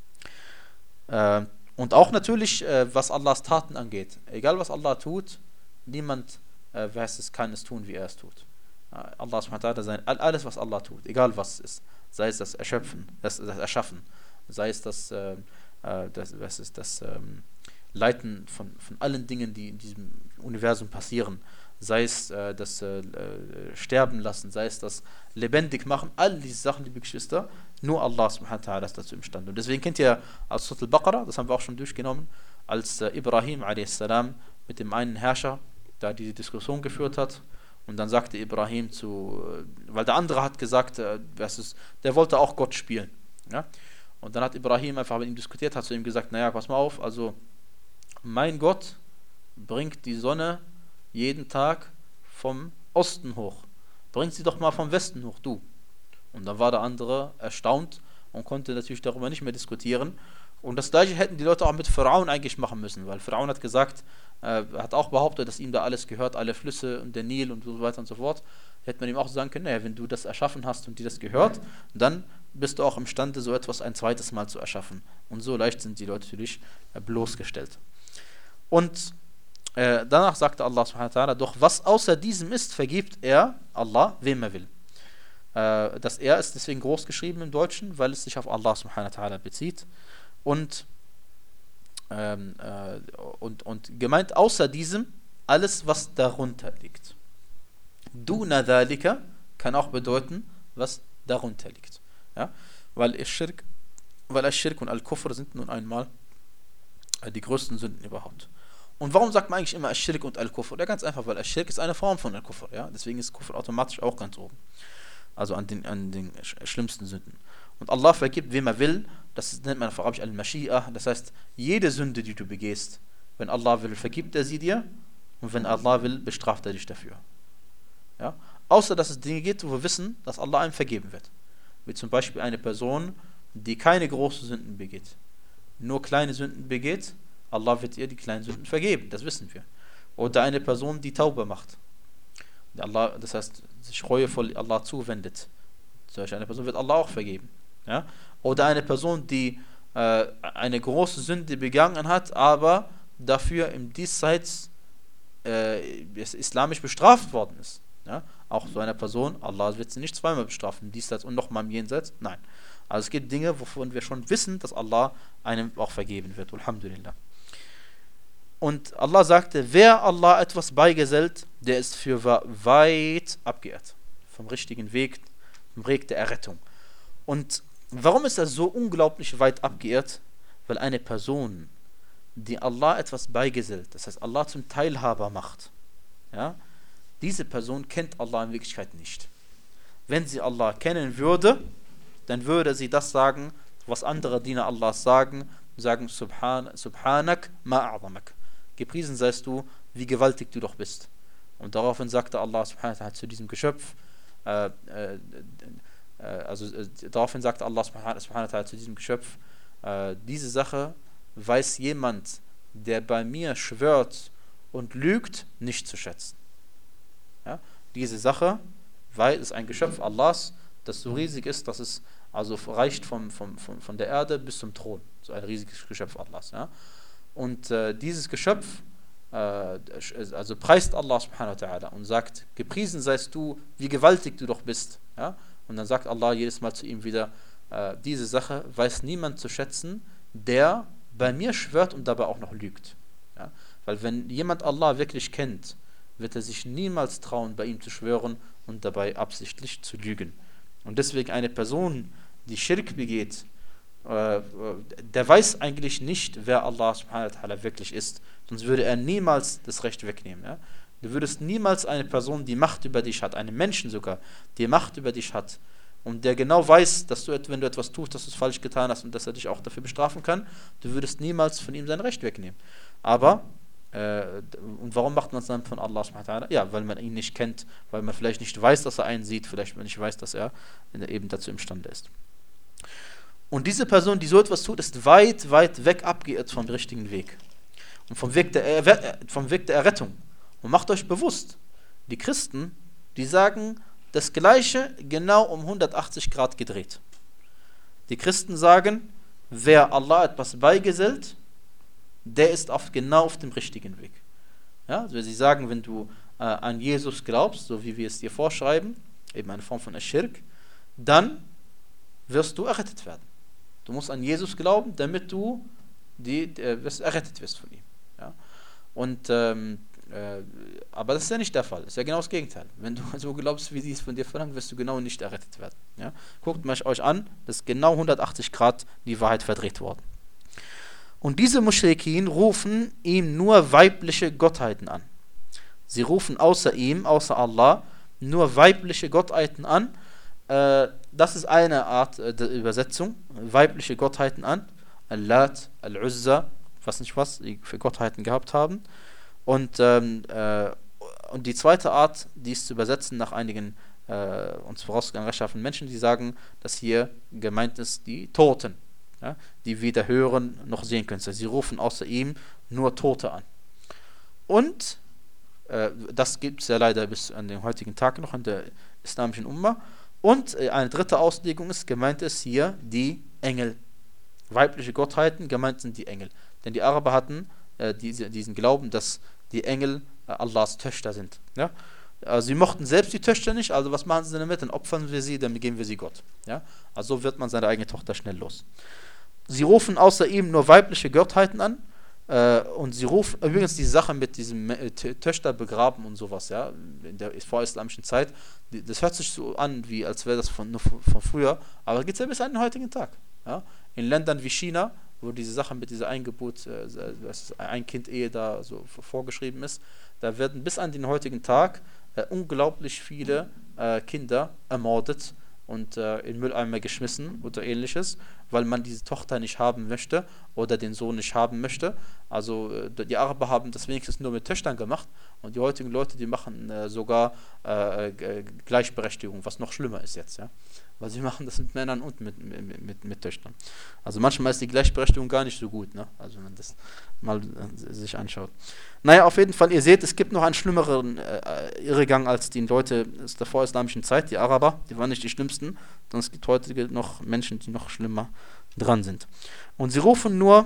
S1: Äh, und auch natürlich, äh, was Allahs Taten angeht. Egal was Allah tut, niemand äh, wer es kann es tun, wie er es tut. Äh, Allah subhanahu wa ta'ala sein, alles was Allah tut, egal was es ist, sei es das Erschöpfen, das, das Erschaffen, sei es das, äh, das, was ist das ähm, Leiten von, von allen Dingen, die in diesem Universum passieren, sei es äh, das äh, Sterben lassen, sei es das lebendig machen, all diese Sachen, liebe Geschwister, nur Allah subhanahu wa ta'ala ist dazu imstande. Und deswegen kennt ihr aus Surah Al-Baqarah, das haben wir auch schon durchgenommen, als äh, Ibrahim a s. Mit dem einen Herrscher da diese Diskussion geführt hat, und dann sagte Ibrahim zu, weil der andere hat gesagt, äh, was ist, der wollte auch Gott spielen. Ja? Und dann hat Ibrahim einfach mit ihm diskutiert, hat zu ihm gesagt, naja, pass mal auf, also mein Gott bringt die Sonne jeden Tag vom Osten hoch. Bringt sie doch mal vom Westen hoch, du. Und dann war der andere erstaunt und konnte natürlich darüber nicht mehr diskutieren. Und das gleiche hätten die Leute auch mit Pharaon eigentlich machen müssen, weil Pharaon hat gesagt, äh, hat auch behauptet, dass ihm da alles gehört, alle Flüsse und der Nil und so weiter und so fort. Hätte man ihm auch sagen können, naja, wenn du das erschaffen hast und dir das gehört, dann bist du auch imstande, so etwas ein zweites Mal zu erschaffen. Und so leicht sind die Leute natürlich äh, bloßgestellt. Und äh, danach sagte Allah subhanahu wa ta'ala, doch was außer diesem ist, vergibt er, Allah, wem er will. Äh, das Er ist deswegen groß geschrieben im Deutschen, weil es sich auf Allah subhanahu wa ta'ala bezieht. Und, ähm, äh, und, und gemeint außer diesem, alles, was darunter liegt. Duna dhalika kann auch bedeuten, was darunter liegt. Ja? Weil Al-Shirk weil Al-Shirk und Al-Kufr sind nun einmal äh, die größten Sünden überhaupt. Und warum sagt man eigentlich immer Al-Shirk und Al-Kufr? Ja, ganz einfach, weil Al-Shirk ist eine Form von Al-Kufr. Ja? Deswegen ist Kufr automatisch auch ganz oben. Also an den, an den schlimmsten Sünden. Und Allah vergibt, wem er will. Das nennt man auf Arabisch Al-Mashi'ah. Das heißt, jede Sünde, die du begehst, wenn Allah will, vergibt er sie dir. Und wenn Allah will, bestraft er dich dafür. Ja? Außer, dass es Dinge gibt, wo wir wissen, dass Allah einem vergeben wird. Wie zum Beispiel eine Person, die keine großen Sünden begeht, nur kleine Sünden begeht, Allah wird ihr die kleinen Sünden vergeben. Das wissen wir. Oder eine Person, die Tauba macht. Allah, das heißt, sich reuevoll Allah zuwendet. Solch eine Person wird Allah auch vergeben. Ja? Oder eine Person, die äh, eine große Sünde begangen hat, aber dafür im Diesseits äh, islamisch bestraft worden ist. Ja? Auch so eine Person, Allah wird sie nicht zweimal bestrafen, im Diesseits und nochmal im Jenseits. Nein. Also es gibt Dinge, wovon wir schon wissen, dass Allah einem auch vergeben wird. Alhamdulillah. Und Allah sagte, wer Allah etwas beigesellt, der ist für weit abgeirrt. Vom richtigen Weg, vom Weg der Errettung. Und warum ist er so unglaublich weit abgeirrt? Weil eine Person, die Allah etwas beigesellt, das heißt Allah zum Teilhaber macht, ja, diese Person kennt Allah in Wirklichkeit nicht. Wenn sie Allah kennen würde, dann würde sie das sagen, was andere Diener Allahs sagen, sagen Subhan, Subhanak ma'a'zamak. Gepriesen seist du, wie gewaltig du doch bist. Und daraufhin sagte Allah subhanahu wa ta'ala zu diesem Geschöpf, äh, äh, äh, also äh, daraufhin sagte Allah subhanahu wa ta'ala zu diesem Geschöpf, äh, diese Sache weiß jemand, der bei mir schwört und lügt, nicht zu schätzen. Ja? Diese Sache, weil es ein Geschöpf Allahs, das so riesig ist, dass es also reicht vom, vom, vom, von der Erde bis zum Thron. So ein riesiges Geschöpf Allahs. Ja? Und äh, dieses Geschöpf äh, also preist Allah subhanahu wa ta'ala und sagt, gepriesen seist du, wie gewaltig du doch bist. Ja? Und dann sagt Allah jedes Mal zu ihm wieder, äh, diese Sache weiß niemand zu schätzen, der bei mir schwört und dabei auch noch lügt. Ja? Weil wenn jemand Allah wirklich kennt, wird er sich niemals trauen, bei ihm zu schwören und dabei absichtlich zu lügen. Und deswegen eine Person, die Schirk begeht, der weiß eigentlich nicht, wer Allah subhanahu wa ta'ala wirklich ist. Sonst würde er niemals das Recht wegnehmen. Ja? Du würdest niemals eine Person, die Macht über dich hat, einen Menschen sogar, die Macht über dich hat und der genau weiß, dass du, wenn du etwas tust, dass du es falsch getan hast und dass er dich auch dafür bestrafen kann, du würdest niemals von ihm sein Recht wegnehmen. Aber, äh, und warum macht man es dann von Allah subhanahu wa ta'ala? Ja, weil man ihn nicht kennt, weil man vielleicht nicht weiß, dass er einen sieht, vielleicht man nicht weiß, dass er eben dazu imstande ist. Und diese Person, die so etwas tut, ist weit, weit weg abgeirrt vom richtigen Weg. Und vom Weg der, er vom Weg der Errettung. Und macht euch bewusst, die Christen, die sagen das Gleiche genau um hundertachtzig Grad gedreht. Die Christen sagen, wer Allah etwas beigesellt, der ist auf, genau auf dem richtigen Weg. Ja, also sie sagen, wenn du äh, an Jesus glaubst, so wie wir es dir vorschreiben, eben eine Form von Aschirk, dann wirst du errettet werden. Du musst an Jesus glauben, damit du die, äh, errettet wirst von ihm. Ja? Und ähm, Äh, aber das ist ja nicht der Fall. Das ist ja genau das Gegenteil. Wenn du so glaubst, wie sie es von dir verlangen, wirst du genau nicht errettet werden. Ja? Guckt euch an, das ist genau hundertachtzig Grad die Wahrheit verdreht worden. Und diese Muschrikin rufen ihm nur weibliche Gottheiten an. Sie rufen außer ihm, außer Allah, nur weibliche Gottheiten an. Äh, das ist eine Art äh, der Übersetzung. Weibliche Gottheiten an. Al-Lat, Al-Uzza, was nicht was, die für Gottheiten gehabt haben. Und, ähm, äh, und die zweite Art, die ist zu übersetzen nach einigen äh, uns vorausgegangen rechtschaffenen Menschen, die sagen, dass hier gemeint ist die Toten, ja, die weder hören noch sehen können. Sie rufen außer ihm nur Tote an. Und äh, das gibt es ja leider bis an den heutigen Tag noch in der islamischen Umma. Und äh, eine dritte Auslegung ist, gemeint ist hier die Engel. Weibliche Gottheiten, gemeint sind die Engel. Denn die Araber hatten äh, diese, diesen Glauben, dass die Engel äh, Allahs Töchter sind. Ja? Also sie mochten selbst die Töchter nicht, also was machen sie damit? Dann opfern wir sie, dann geben wir sie Gott. Ja? Also so wird man seine eigene Tochter schnell los. Sie rufen außer ihm nur weibliche Gottheiten an. Äh, und sie rufen, übrigens die Sache mit diesem äh, Töchter begraben und sowas, ja, in der vorislamischen Zeit, die, das hört sich so an, wie als wäre das von, von früher, aber das gibt es ja bis an den heutigen Tag. Ja? In Ländern wie China, wo diese Sache mit dieser Eingeburt, äh, Ein-Kind-Ehe da so vorgeschrieben ist, da werden bis an den heutigen Tag äh, unglaublich viele äh, Kinder ermordet und äh, in Mülleimer geschmissen oder ähnliches, weil man diese Tochter nicht haben möchte oder den Sohn nicht haben möchte. Also äh, die Araber haben das wenigstens nur mit Töchtern gemacht und die heutigen Leute, die machen äh, sogar äh, Gleichberechtigung, was noch schlimmer ist jetzt, ja. Weil sie machen das mit Männern und mit, mit, mit, mit Töchtern. Also manchmal ist die Gleichberechtigung gar nicht so gut, ne? Also wenn man das mal äh, sich anschaut. Naja, auf jeden Fall, ihr seht, es gibt noch einen schlimmeren äh, Irrgang als die Leute aus der vorislamischen Zeit, die Araber, die waren nicht die schlimmsten, sondern es gibt heute noch Menschen, die noch schlimmer dran sind. Und sie rufen nur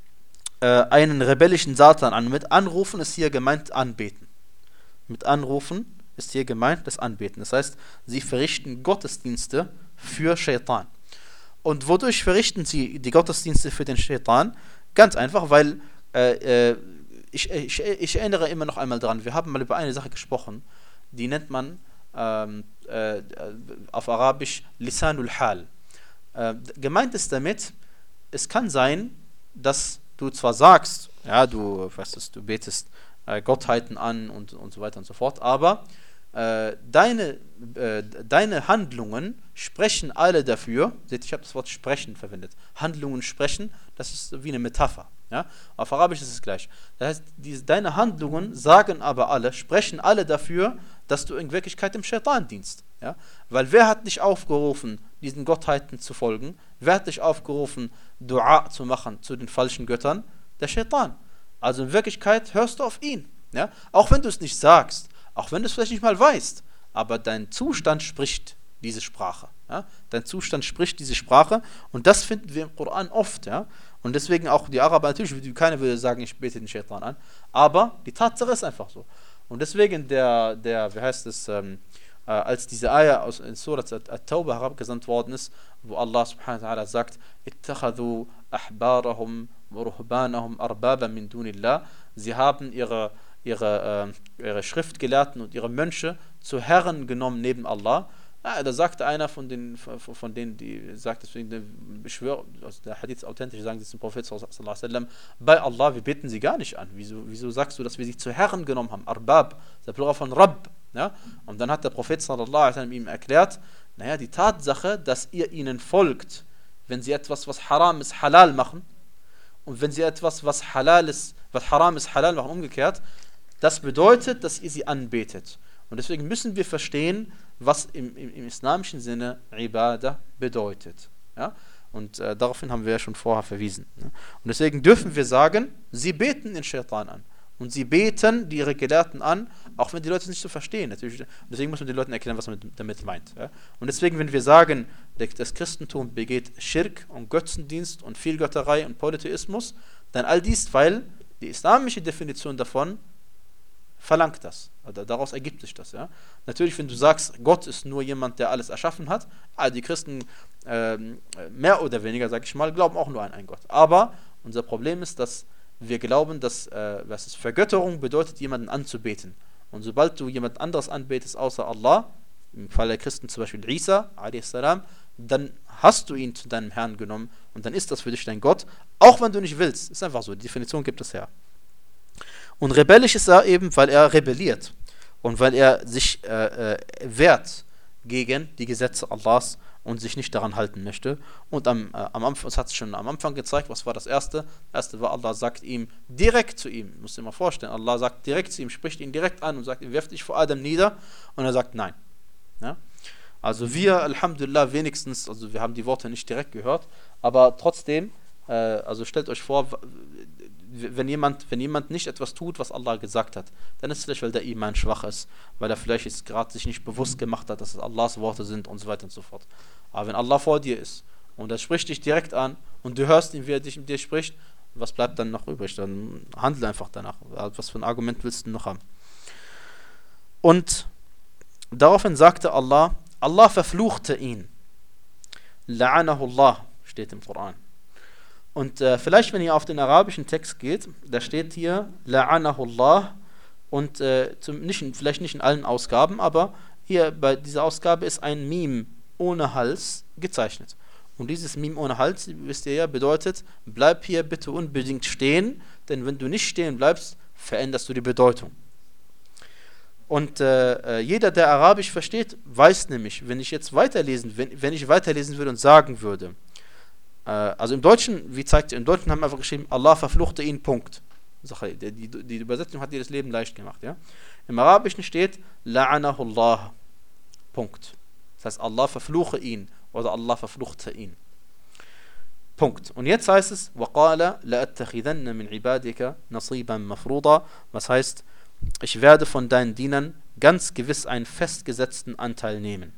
S1: äh, einen rebellischen Satan an. Mit anrufen ist hier gemeint anbeten. Mit anrufen ist hier gemeint das Anbeten. Das heißt, sie verrichten Gottesdienste für Shaitan. Und wodurch verrichten sie die Gottesdienste für den Shaitan? Ganz einfach, weil äh, äh, ich, ich, ich erinnere immer noch einmal dran, wir haben mal über eine Sache gesprochen, die nennt man ähm, äh, auf Arabisch Lisanul Hal. Äh, gemeint ist damit, es kann sein, dass du zwar sagst, ja, du, weißt du, du betest äh, Gottheiten an und, und so weiter und so fort, aber äh, deine, äh, deine Handlungen sprechen alle dafür, seht, ich habe das Wort sprechen verwendet, Handlungen sprechen, das ist wie eine Metapher. Ja? Auf Arabisch ist es gleich. Das heißt, die, deine Handlungen sagen aber alle, sprechen alle dafür, dass du in Wirklichkeit dem Shaitan dienst. Ja? Weil wer hat dich aufgerufen, diesen Gottheiten zu folgen? Wer hat dich aufgerufen, Dua zu machen zu den falschen Göttern? Der Shaitan. Also in Wirklichkeit hörst du auf ihn. Ja? Auch wenn du es nicht sagst, auch wenn du es vielleicht nicht mal weißt, aber dein Zustand spricht diese Sprache. Ja? Dein Zustand spricht diese Sprache und das finden wir im Koran oft. Ja? Und deswegen auch die Araber, natürlich, keiner würde sagen, ich bete den Shaitan an, aber die Tatsache ist einfach so. Und deswegen der, der wie heißt es, ähm, äh, als diese Ayah aus in Surat At-Tawbah herabgesandt worden ist, wo Allah subhanahu wa ta'ala sagt, ittakhadhu ahbarahum wa ruhbanahum arbaba min dunillah, sie haben ihre, ihre, äh, ihre Schriftgelehrten und ihre Mönche zu Herren genommen neben Allah. Ja, da sagte einer von, den, von denen, die sagt, deswegen beschwör, also der Hadith ist authentisch, sagen sie zum Prophet sallallahu alaihi wasallam, bei Allah, wir beten sie gar nicht an. Wieso, wieso sagst du, dass wir sie zu Herren genommen haben? Arbab, der Plural von Rabb. Ja? Und dann hat der Prophet sallallahu alaihi wasallam ihm erklärt, naja, die Tatsache, dass ihr ihnen folgt, wenn sie etwas, was haram ist, halal machen, und wenn sie etwas, was halal ist, was haram ist, halal machen, umgekehrt, das bedeutet, dass ihr sie anbetet. Und deswegen müssen wir verstehen, was im, im, im islamischen Sinne Ibadah bedeutet. Ja? Und äh, daraufhin haben wir ja schon vorher verwiesen. Ne? Und deswegen dürfen wir sagen, sie beten den Shaitan an. Und sie beten die ihre Gelehrten an, auch wenn die Leute es nicht so verstehen. Natürlich. Und deswegen muss man den Leuten erklären, was man damit meint. Ja? Und deswegen, wenn wir sagen, das Christentum begeht Schirk und Götzendienst und Vielgötterei und Polytheismus, dann all dies, weil die islamische Definition davon verlangt das. Oder daraus ergibt sich das. Ja? Natürlich, wenn du sagst, Gott ist nur jemand, der alles erschaffen hat, also die Christen ähm, mehr oder weniger, sag ich mal, glauben auch nur an einen Gott. Aber unser Problem ist, dass wir glauben, dass äh, was ist, Vergötterung bedeutet, jemanden anzubeten. Und sobald du jemand anderes anbetest außer Allah, im Fall der Christen zum Beispiel Isa, a s, dann hast du ihn zu deinem Herrn genommen und dann ist das für dich dein Gott, auch wenn du nicht willst. Ist einfach so, die Definition gibt es her. Und rebellisch ist er eben, weil er rebelliert und weil er sich äh, äh, wehrt gegen die Gesetze Allahs und sich nicht daran halten möchte. Und am, äh, am Anfang, es hat sich schon am Anfang gezeigt, was war das Erste? Das Erste war, Allah sagt ihm direkt zu ihm, musst dir mal vorstellen, Allah sagt direkt zu ihm, spricht ihn direkt an und sagt, werf dich vor Adam nieder, und er sagt nein. Ja? Also wir, Alhamdulillah, wenigstens, also wir haben die Worte nicht direkt gehört, aber trotzdem, äh, also stellt euch vor, wenn jemand, wenn jemand nicht etwas tut, was Allah gesagt hat, dann ist es vielleicht, weil der Iman schwach ist, weil er vielleicht jetzt gerade sich nicht bewusst gemacht hat, dass es Allahs Worte sind und so weiter und so fort. Aber wenn Allah vor dir ist und er spricht dich direkt an und du hörst ihn, wie er dich mit dir spricht, was bleibt dann noch übrig? Dann handle einfach danach. Was für ein Argument willst du noch haben? Und daraufhin sagte Allah, Allah verfluchte ihn. La'anahu Allah, steht im Koran. Und äh, vielleicht, wenn ihr auf den arabischen Text geht, da steht hier La'anahu Allah und äh, zum, nicht, vielleicht nicht in allen Ausgaben, aber hier bei dieser Ausgabe ist ein Mim ohne Hals gezeichnet. Und dieses Mim ohne Hals, wisst ihr ja, bedeutet, bleib hier bitte unbedingt stehen, denn wenn du nicht stehen bleibst, veränderst du die Bedeutung. Und äh, jeder, der Arabisch versteht, weiß nämlich, wenn ich jetzt weiterlesen, wenn, wenn ich weiterlesen würde und sagen würde, äh, also im Deutschen, wie zeigt ihr, im Deutschen haben wir einfach geschrieben, Allah verfluchte ihn, Punkt. Die, die, die Übersetzung hat dir das Leben leicht gemacht. Ja? Im Arabischen steht, La'anahu Allah, Punkt. Das heißt, Allah verfluche ihn oder Allah verfluchte ihn. Punkt. Und jetzt heißt es, وَقَالَ لَأَتَّخِذَنَّ مِنْ عِبَادِكَ نَصِيبًا مَفْرُوضًا, was heißt, ich werde von deinen Dienern ganz gewiss einen festgesetzten Anteil nehmen.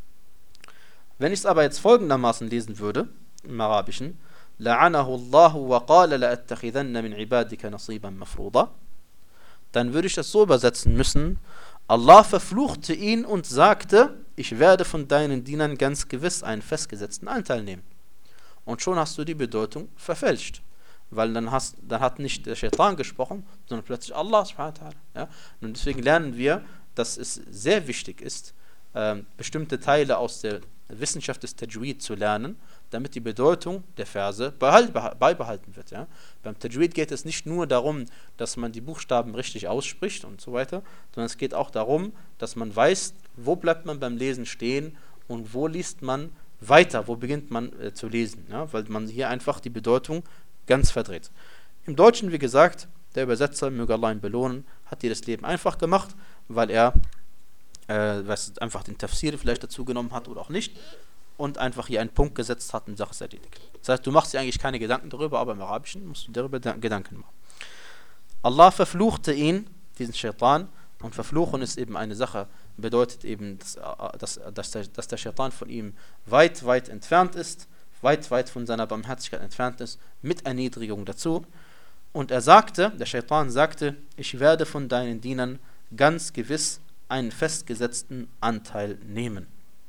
S1: Wenn ich es aber jetzt folgendermaßen lesen würde, im Arabischen, لَعَنَهُ اللَّهُ وَقَالَ لَأَتَّخِذَنَّ مِنْ عِبَادِكَ نَصِيبًا مَفْرُوضًا, dann würde ich das so übersetzen müssen, Allah verfluchte ihn und sagte, ich werde von deinen Dienern ganz gewiss einen festgesetzten Anteil nehmen. Und schon hast du die Bedeutung verfälscht. Weil dann, hast, dann hat nicht der Shaitan gesprochen, sondern plötzlich Allah subhanahu wa ta'ala. Ja? Und deswegen lernen wir, dass es sehr wichtig ist, äh, bestimmte Teile aus der Wissenschaft des Tajweed zu lernen, damit die Bedeutung der Verse beibehalten wird. Ja? Beim Tajweed geht es nicht nur darum, dass man die Buchstaben richtig ausspricht und so weiter, sondern es geht auch darum, dass man weiß, wo bleibt man beim Lesen stehen und wo liest man weiter, wo beginnt man äh, zu lesen. Ja? Weil man hier einfach die Bedeutung ganz verdreht. Im Deutschen, wie gesagt, der Übersetzer, möge Allah ihn belohnen, hat dir das Leben einfach gemacht, weil er äh, was, einfach den Tafsir vielleicht dazu genommen hat oder auch nicht und einfach hier einen Punkt gesetzt hat und die Sache ist erledigt. Das heißt, du machst dir eigentlich keine Gedanken darüber, aber im Arabischen musst du darüber Gedanken machen. Allah verfluchte ihn, diesen Shaitan, und verfluchen ist eben eine Sache, bedeutet eben, dass, dass, dass, der, dass der Shaitan von ihm weit, weit entfernt ist, weit, weit von seiner Barmherzigkeit entfernt ist, mit Erniedrigung dazu. Und er sagte, der Shaitan sagte, ich werde von deinen Dienern ganz gewiss einen festgesetzten Anteil nehmen.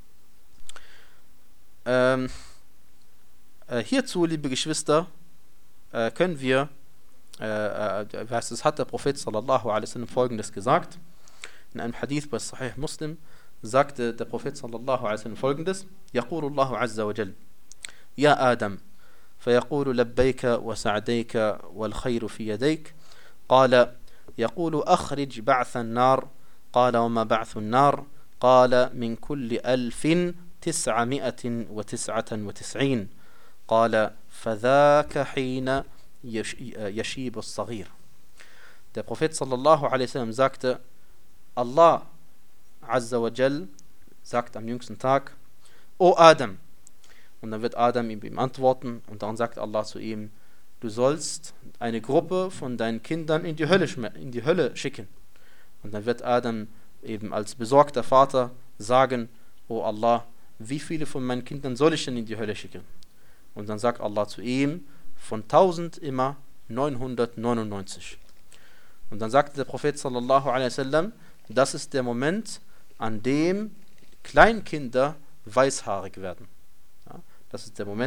S1: Ähm, äh, hierzu, liebe Geschwister, äh, können wir, äh, äh, was es hat der Prophet sallallahu alaihi wasallam folgendes gesagt. In einem Hadith bei Sahih Muslim sagte der Prophet sallallahu alaihi wasallam folgendes: يقول الله عز وجل يا آدم فيقول لبيك وسعديك والخير في يديك قال يقول أخرج بعث النار قال وما بعث النار قال من كل ألف تسعمائة وتسعة وتسعين قال فذاك حين يشيب الصغير. Der Prophet sallallahu alaihi wasallam sagte, Allah Azza wa Jal sagt am jüngsten Tag, O Adam. Und dann wird Adam ihm antworten und dann sagt Allah zu ihm, du sollst eine Gruppe von deinen Kindern in die Hölle, in die Hölle schicken. Und dann wird Adam eben als besorgter Vater sagen, O Allah, wie viele von meinen Kindern soll ich denn in die Hölle schicken? Und dann sagt Allah zu ihm, von tausend immer neunhundertneunundneunzig. Und dann sagte der Prophet sallallahu alaihi wasallam, das ist der Moment, an dem Kleinkinder weißhaarig werden. Ja, das ist der Moment,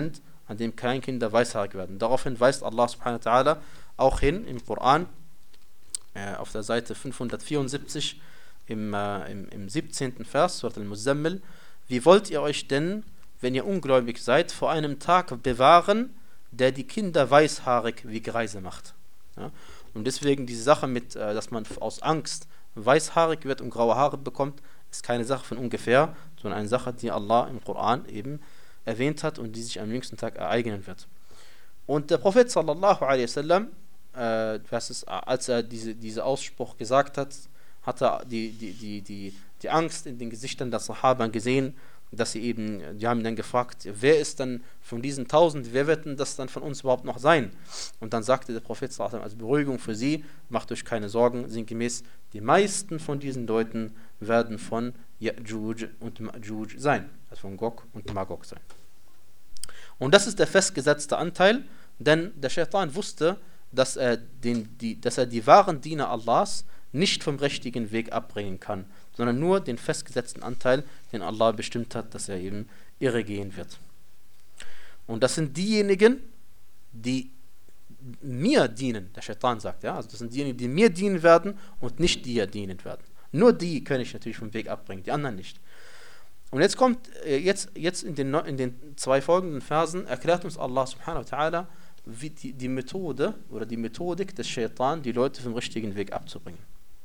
S2: an dem keine Kinder weißhaarig werden. Daraufhin weist Allah subhanahu wa ta'ala auch hin im Koran, äh, auf der Seite fünfhundertvierundsiebzig, im, äh, im, im siebzehnten Vers, Surat al-Muzammil: Wie wollt ihr euch denn, wenn ihr ungläubig seid, vor einem Tag bewahren, der die Kinder weißhaarig wie Greise macht? Ja? Und deswegen diese Sache mit, äh, dass man aus Angst weißhaarig wird und graue Haare bekommt, ist keine Sache von ungefähr, sondern eine Sache, die Allah im Koran eben erwähnt hat und die sich am jüngsten Tag ereignen wird. Und der Prophet sallallahu alaihi wasallam, äh, als er diese, diese Ausspruch gesagt hat, hat er die, die, die, die, die Angst in den Gesichtern der Sahaban gesehen, dass sie eben, die haben ihn dann gefragt, wer ist dann von diesen tausend, wer wird denn das dann von uns überhaupt noch sein? Und dann sagte der Prophet sallallahu alaihi wasallam als Beruhigung für sie: Macht euch keine Sorgen, sinngemäß, die meisten von diesen Leuten werden von Ya'juj und Ma'juj sein, also von Gog und Magog sein. Und das ist der festgesetzte Anteil, denn der Shaitan wusste, dass er, den, die, dass er die wahren Diener Allahs nicht vom richtigen Weg abbringen kann, sondern nur den festgesetzten Anteil, den Allah bestimmt hat, dass er eben irre gehen wird. Und das sind diejenigen, die mir dienen, der Shaitan sagt, ja, also das sind diejenigen, die mir dienen werden und nicht dir dienen werden. Nur die kann ich natürlich vom Weg abbringen, die anderen nicht. Und jetzt kommt, jetzt, jetzt in, den, in den zwei folgenden Versen erklärt uns Allah subhanahu wa ta'ala, wie die, die Methode oder die Methodik des Shaitan, die Leute vom richtigen Weg abzubringen.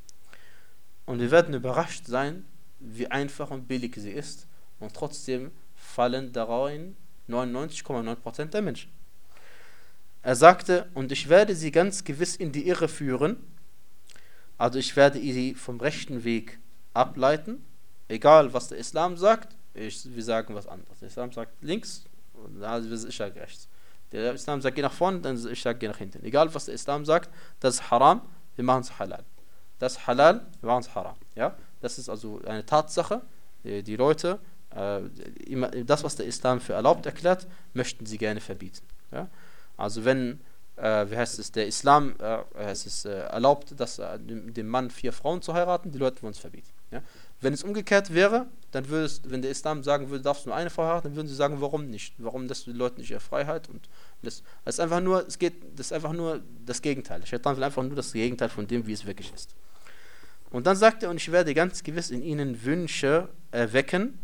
S2: Und wir werden überrascht sein, wie einfach und billig sie ist, und trotzdem fallen darin neunundneunzig Komma neun Prozent der Menschen. Er sagte: Und ich werde sie ganz gewiss in die Irre führen, also ich werde sie vom rechten Weg ableiten, egal was der Islam sagt, ich, wir sagen was anderes. Der Islam sagt links, also ich sage rechts. Der Islam sagt, geh nach vorne, dann ich sage, geh nach hinten. Egal was der Islam sagt, das ist haram, wir machen es halal. Das ist halal, wir machen es haram. Ja? Das ist also eine Tatsache. Die, die Leute, äh, immer, das, was der Islam für erlaubt erklärt, möchten sie gerne verbieten. Ja? Also wenn, äh, wie heißt es, der Islam äh, es ist, äh, erlaubt, dass, äh, dem, dem Mann vier Frauen zu heiraten, die Leute wollen es verbieten. Ja? Wenn es umgekehrt wäre, dann würde es, wenn der Islam sagen würde, darfst du nur eine Frau heiraten, dann würden sie sagen, warum nicht? Warum lässt du den Leuten nicht ihre Freiheit? Und das, das ist einfach nur, es geht, das ist einfach nur das Gegenteil. Der Shaitan will einfach nur das Gegenteil von dem, wie es wirklich ist. Und dann sagt er: Und ich werde ganz gewiss in ihnen Wünsche erwecken.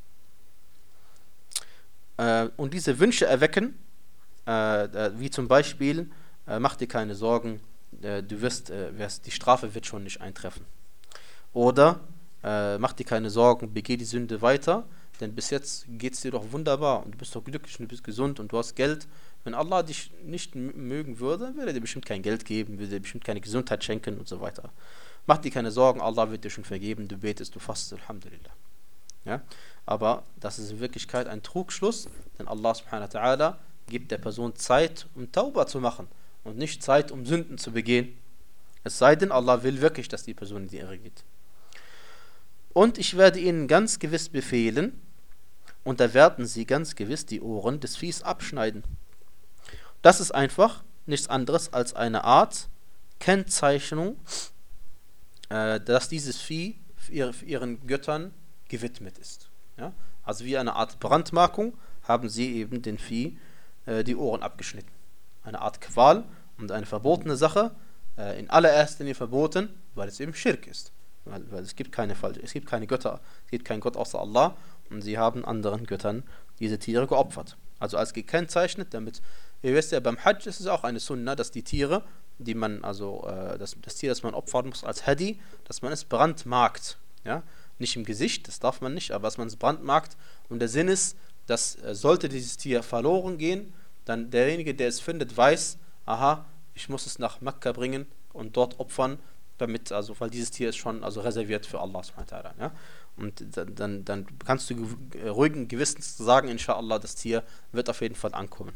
S2: Äh, und diese Wünsche erwecken, äh, wie zum Beispiel, äh, mach dir keine Sorgen, äh, du wirst, äh, wirst, die Strafe wird schon nicht eintreffen. Oder äh, mach dir keine Sorgen, begeh die Sünde weiter, denn bis jetzt geht es dir doch wunderbar und du bist doch glücklich und du bist gesund und du hast Geld. Wenn Allah dich nicht mögen würde, würde er dir bestimmt kein Geld geben, würde er dir bestimmt keine Gesundheit schenken und so weiter. Mach dir keine Sorgen, Allah wird dir schon vergeben, du betest, du fastest, Alhamdulillah. Ja? Aber das ist in Wirklichkeit ein Trugschluss, denn Allah subhanahu wa ta'ala gibt der Person Zeit, um Tauba zu machen und nicht Zeit, um Sünden zu begehen. Es sei denn, Allah will wirklich, dass die Person in die Irre geht. Und ich werde ihnen ganz gewiss befehlen, und da werden sie ganz gewiss die Ohren des Viehs abschneiden. Das ist einfach nichts anderes als eine Art Kennzeichnung, äh, dass dieses Vieh für, ihre, für ihren Göttern gewidmet ist. Ja? Also wie eine Art Brandmarkung haben sie eben den Vieh äh, die Ohren abgeschnitten. Eine Art Qual und eine verbotene Sache, äh, in allererster Linie verboten, weil es eben Schirk ist. Weil, weil es gibt keine Falsche, es gibt keine Götter, es gibt keinen Gott außer Allah, und sie haben anderen Göttern diese Tiere geopfert. Also als gekennzeichnet, damit, ihr wisst ja, beim Hajj ist es auch eine Sunna, dass die Tiere, die man, also äh, das, das Tier, das man opfern muss als Hadi, dass man es brandmarkt. Ja? Nicht im Gesicht, das darf man nicht, aber dass man es brandmarkt. Und der Sinn ist, dass äh, sollte dieses Tier verloren gehen, dann derjenige, der es findet, weiß, aha, ich muss es nach Mekka bringen und dort opfern, damit, also, weil dieses Tier ist schon also reserviert für Allah subhanahu wa ta'ala. Ja? Und dann, dann kannst du ruhigen Gewissens sagen, inshallah, das Tier wird auf jeden Fall ankommen.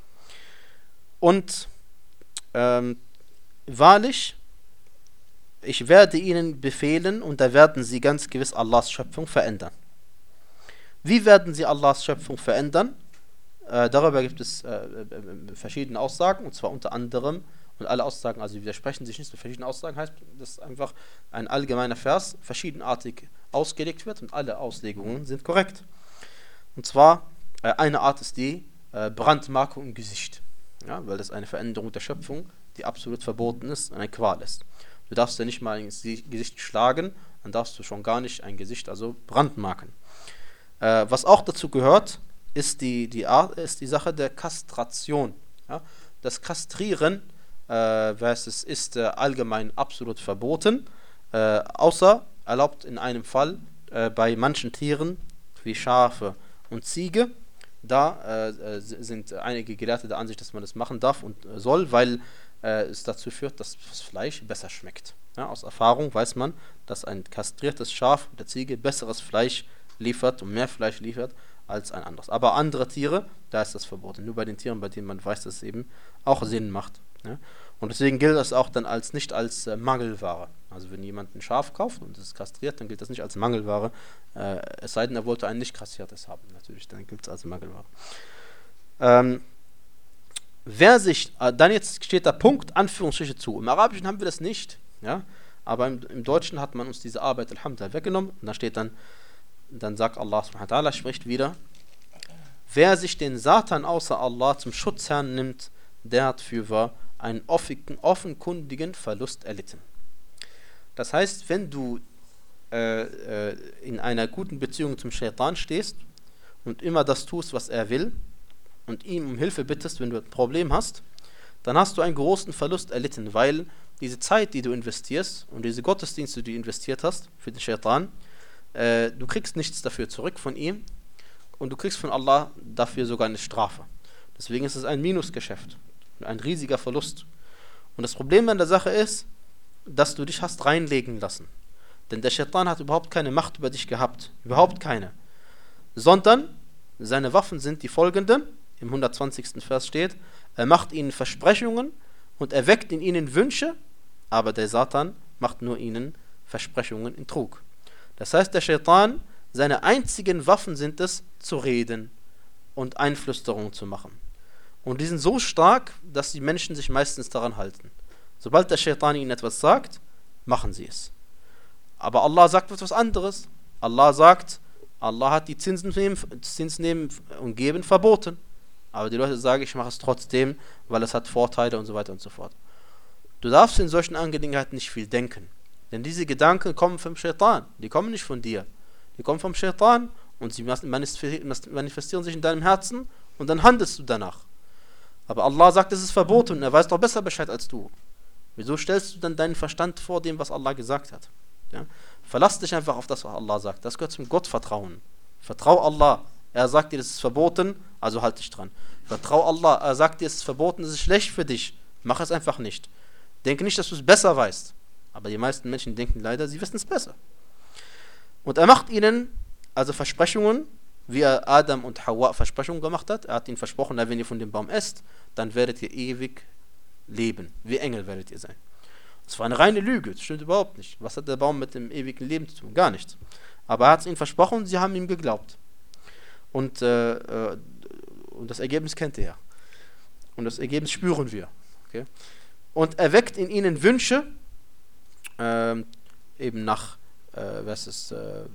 S2: Und ähm, wahrlich, ich werde ihnen befehlen, und da werden sie ganz gewiss Allahs Schöpfung verändern. Wie werden sie Allahs Schöpfung verändern? Äh, darüber gibt es äh, äh, verschiedene Aussagen, und zwar unter anderem, und alle Aussagen, also widersprechen sich nicht, mit verschiedenen Aussagen heißt, dass einfach ein allgemeiner Vers verschiedenartig ausgelegt wird und alle Auslegungen sind korrekt. Und zwar, äh, eine Art ist die, äh, Brandmarkung im Gesicht. Ja, weil das eine Veränderung der Schöpfung, die absolut verboten ist und eine Qual ist. Du darfst ja nicht mal ins Gesicht schlagen, dann darfst du schon gar nicht ein Gesicht, also brandmarken. Äh, was auch dazu gehört, ist die, die, Art, ist die Sache der Kastration. Ja? Das Kastrieren äh, was es ist äh, allgemein absolut verboten, äh, außer erlaubt in einem Fall äh, bei manchen Tieren wie Schafe und Ziege. Da äh, sind einige Gelehrte der Ansicht, dass man das machen darf und äh, soll, weil äh, es dazu führt, dass das Fleisch besser schmeckt. Ja, aus Erfahrung weiß man, dass ein kastriertes Schaf der Ziege besseres Fleisch liefert und mehr Fleisch liefert als ein anderes. Aber andere Tiere, da ist das verboten. Nur bei den Tieren, bei denen man weiß, dass es eben auch Sinn macht. Ja? Und deswegen gilt das auch dann als nicht als äh, Mangelware. Also wenn jemand ein Schaf kauft und es ist kastriert, dann gilt das nicht als Mangelware. Äh, es sei denn, er wollte ein nicht kastriertes haben. Natürlich, dann gilt es als Mangelware. Ähm, wer sich, äh, dann jetzt steht da Punkt, Anführungsstriche zu. Im Arabischen haben wir das nicht. Ja? Aber im, im Deutschen hat man uns diese Arbeit, Alhamdulillah, weggenommen. Und da steht dann, dann sagt Allah subhanahu wa ta'ala, spricht wieder, wer sich den Satan außer Allah zum Schutzherrn nimmt, der hat für einen offenkundigen Verlust erlitten. Das heißt, wenn du äh, äh, in einer guten Beziehung zum Shaitan stehst und immer das tust, was er will und ihm um Hilfe bittest, wenn du ein Problem hast, dann hast du einen großen Verlust erlitten, weil diese Zeit, die du investierst und diese Gottesdienste, die du investiert hast für den Shaitan, äh, du kriegst nichts dafür zurück von ihm und du kriegst von Allah dafür sogar eine Strafe. Deswegen ist es ein Minusgeschäft, ein riesiger Verlust. Und das Problem an der Sache ist, dass du dich hast reinlegen lassen. Denn der Shaitan hat überhaupt keine Macht über dich gehabt. Überhaupt keine. Sondern seine Waffen sind die folgenden. Im hundertzwanzigsten Vers steht, er macht ihnen Versprechungen und erweckt in ihnen Wünsche, aber der Satan macht nur ihnen Versprechungen in Trug. Das heißt, der Shaitan, seine einzigen Waffen sind es, zu reden und Einflüsterungen zu machen. Und die sind so stark, dass die Menschen sich meistens daran halten. Sobald der Shaitan ihnen etwas sagt, machen sie es. Aber Allah sagt etwas anderes. Allah sagt, Allah hat die Zinsen nehmen, Zins nehmen und geben verboten. Aber die Leute sagen, ich mache es trotzdem, weil es hat Vorteile und so weiter und so fort. Du darfst in solchen Angelegenheiten nicht viel denken. Denn diese Gedanken kommen vom Shaitan. Die kommen nicht von dir. Die kommen vom Shaitan und sie manifestieren sich in deinem Herzen und dann handelst du danach. Aber Allah sagt, es ist verboten und er weiß doch besser Bescheid als du. Wieso stellst du dann deinen Verstand vor dem, was Allah gesagt hat? Ja? Verlass dich einfach auf das, was Allah sagt. Das gehört zum Gottvertrauen. Vertrau Allah. Er sagt dir, es ist verboten, also halt dich dran. Vertrau Allah. Er sagt dir, es ist verboten, es ist schlecht für dich. Mach es einfach nicht. Denke nicht, dass du es besser weißt. Aber die meisten Menschen denken leider, sie wissen es besser. Und er macht ihnen also Versprechungen, wie er Adam und Hawa Versprechungen gemacht hat. Er hat ihnen versprochen, wenn ihr von dem Baum esst, dann werdet ihr ewig leben. Wie Engel werdet ihr sein. Das war eine reine Lüge, das stimmt überhaupt nicht. Was hat der Baum mit dem ewigen Leben zu tun? Gar nichts. Aber er hat es ihnen versprochen und sie haben ihm geglaubt. Und, äh, äh, und das Ergebnis kennt ihr ja. Und das Ergebnis spüren wir. Okay? Und er weckt in ihnen Wünsche, äh, eben nach, äh, was ist, äh,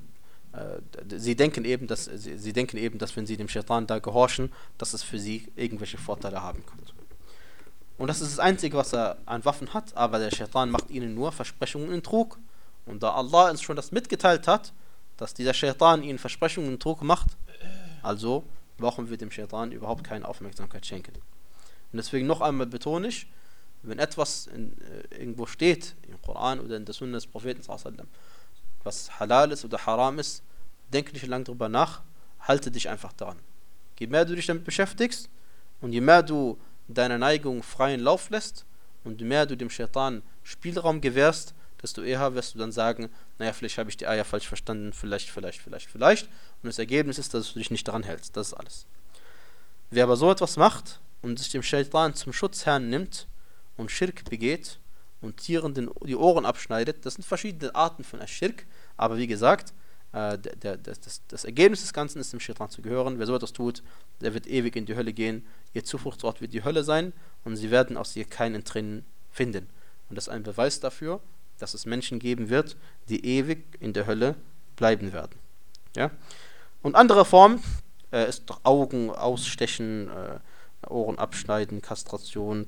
S2: Sie denken eben, dass sie, sie denken eben, dass wenn sie dem Shaitan da gehorchen, dass es für sie irgendwelche Vorteile haben könnte. Und das ist das Einzige, was er an Waffen hat, aber der Shaitan macht ihnen nur Versprechungen in Trug. Und da Allah uns schon das mitgeteilt hat, dass dieser Shaitan ihnen Versprechungen in Trug macht, also brauchen wir dem Shaitan überhaupt keine Aufmerksamkeit schenken. Und deswegen noch einmal betone ich, wenn etwas in, äh, irgendwo steht, im Koran oder in der Sunna des Propheten sallallahu alaihi wasallam, was halal ist oder haram ist, denke nicht lange drüber nach, halte dich einfach daran. Je mehr du dich damit beschäftigst und je mehr du deiner Neigung freien Lauf lässt und je mehr du dem Shaitan Spielraum gewährst, desto eher wirst du dann sagen, naja, vielleicht habe ich die Eier falsch verstanden, vielleicht, vielleicht, vielleicht, vielleicht. Und das Ergebnis ist, dass du dich nicht daran hältst. Das ist alles. Wer aber so etwas macht und sich dem Shaitan zum Schutzherrn nimmt und Schirk begeht, und Tieren den, die Ohren abschneidet, das sind verschiedene Arten von Aschirk, aber wie gesagt, äh, der, der, das, das Ergebnis des Ganzen ist dem Shaitan zu gehören. Wer so etwas tut, der wird ewig in die Hölle gehen, ihr Zufluchtsort wird die Hölle sein und sie werden aus ihr kein Entrinnen finden. Und das ist ein Beweis dafür, dass es Menschen geben wird, die ewig in der Hölle bleiben werden. Ja? Und andere Formen äh, ist doch Augen ausstechen, äh, Ohren abschneiden, Kastration.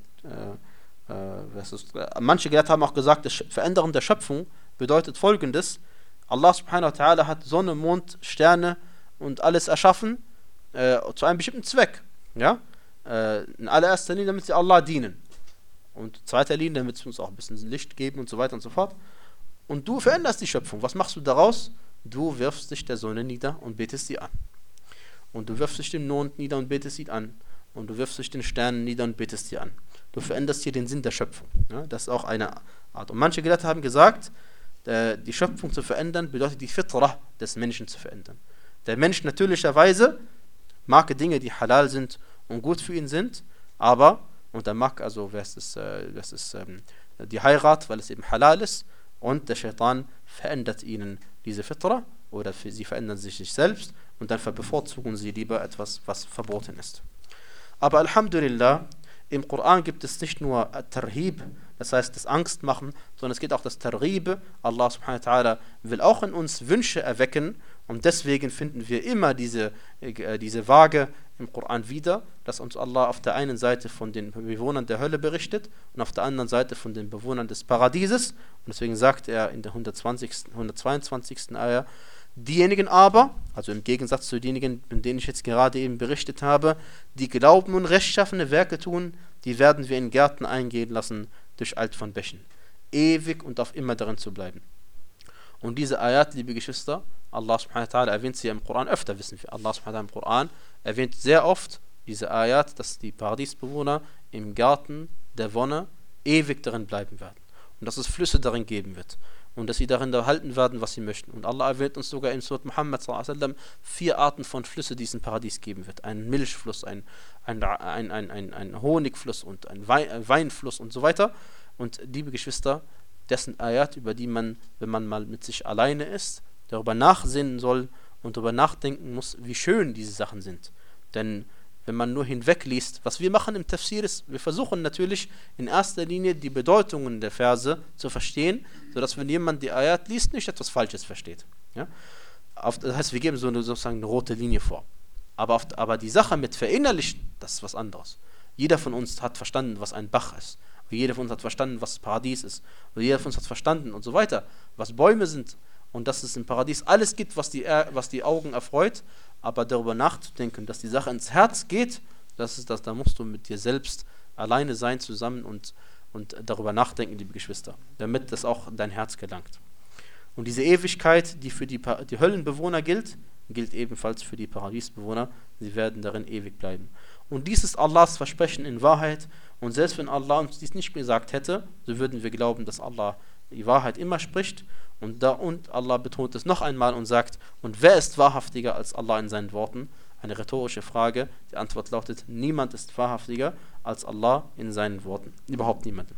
S2: Äh, äh, was ist, äh, manche Gelehrte haben auch gesagt, das Verändern der Schöpfung bedeutet Folgendes: Allah subhanahu wa ta'ala hat Sonne, Mond, Sterne und alles erschaffen äh, zu einem bestimmten Zweck. Ja? Äh, in allererster Linie, damit sie Allah dienen. Und in zweiter Linie, damit sie uns auch ein bisschen Licht geben und so weiter und so fort. Und du veränderst die Schöpfung. Was machst du daraus? Du wirfst dich der Sonne nieder und betest sie an. Und du wirfst dich dem Mond nieder und betest sie an. Und du wirfst dich den Sternen nieder und betest sie an. Du veränderst hier den Sinn der Schöpfung. Ja? Das ist auch eine Art. Und manche Gelehrte haben gesagt, die Schöpfung zu verändern bedeutet die Fitrah des Menschen zu verändern. Der Mensch natürlicherweise mag Dinge, die halal sind und gut für ihn sind, aber, und er mag also, das ist, das ist ähm, die Heirat, weil es eben halal ist, und der Shaitan verändert ihnen diese Fitrah, oder für sie verändern sich nicht selbst, und dann bevorzugen sie lieber etwas, was verboten ist. Aber Alhamdulillah, im Koran gibt es nicht nur Tarhib, das heißt das Angstmachen, sondern es geht auch das Targhib. Allah subhanahu wa ta'ala will auch in uns Wünsche erwecken, und deswegen finden wir immer diese, äh, diese Waage im Koran wieder, dass uns Allah auf der einen Seite von den Bewohnern der Hölle berichtet und auf der anderen Seite von den Bewohnern des Paradieses. Und deswegen sagt er in der hundertzwanzigsten, hundertzweiundzwanzigsten Ayah, diejenigen aber, also im Gegensatz zu denjenigen, von denen ich jetzt gerade eben berichtet habe, die glauben und rechtschaffene Werke tun, die werden wir in Gärten eingehen lassen durch Alt von Bächen, ewig und auf immer darin zu bleiben. Und diese Ayat, liebe Geschwister, Allah subhanahu wa ta'ala erwähnt sie im Koran öfter, wissen wir. Allah subhanahu wa ta'ala im Koran erwähnt sehr oft diese Ayat, dass die Paradiesbewohner im Garten der Wonne ewig darin bleiben werden. Und dass es Flüsse darin geben wird. Und dass sie darin erhalten werden, was sie möchten. Und Allah erwähnt uns sogar in Surat Muhammad sallallahu alaihi wasallam vier Arten von Flüsse, die es im Paradies geben wird. Ein Milchfluss, ein, ein, ein, ein, ein, ein Honigfluss und ein Weinfluss und so weiter. Und liebe Geschwister, das sind Ayat, über die man, wenn man mal mit sich alleine ist, darüber nachsinnen soll und darüber nachdenken muss, wie schön diese Sachen sind. Denn wenn man nur hinwegliest, was wir machen im Tafsir ist, wir versuchen natürlich in erster Linie die Bedeutungen der Verse zu verstehen, sodass wenn jemand die Ayat liest, nicht etwas Falsches versteht. Ja? Auf, das heißt, wir geben so eine, sozusagen eine rote Linie vor. Aber, auf, aber die Sache mit verinnerlichen, das ist was anderes. Jeder von uns hat verstanden, was ein Bach ist. Jeder von uns hat verstanden, was Paradies ist. Und jeder von uns hat verstanden und so weiter, was Bäume sind. Und dass es im Paradies alles gibt, was die, was die Augen erfreut. Aber darüber nachzudenken, dass die Sache ins Herz geht, das ist das, da musst du mit dir selbst alleine sein, zusammen und, und darüber nachdenken, liebe Geschwister, damit das auch in dein Herz gelangt. Und diese Ewigkeit, die für die, die Höllenbewohner gilt, gilt ebenfalls für die Paradiesbewohner. Sie werden darin ewig bleiben. Und dies ist Allahs Versprechen in Wahrheit. Und selbst wenn Allah uns dies nicht gesagt hätte, so würden wir glauben, dass Allah die Wahrheit immer spricht. Und, da, und Allah betont es noch einmal und sagt, und wer ist wahrhaftiger als Allah in seinen Worten? Eine rhetorische Frage. Die Antwort lautet, niemand ist wahrhaftiger als Allah in seinen Worten. Überhaupt niemand.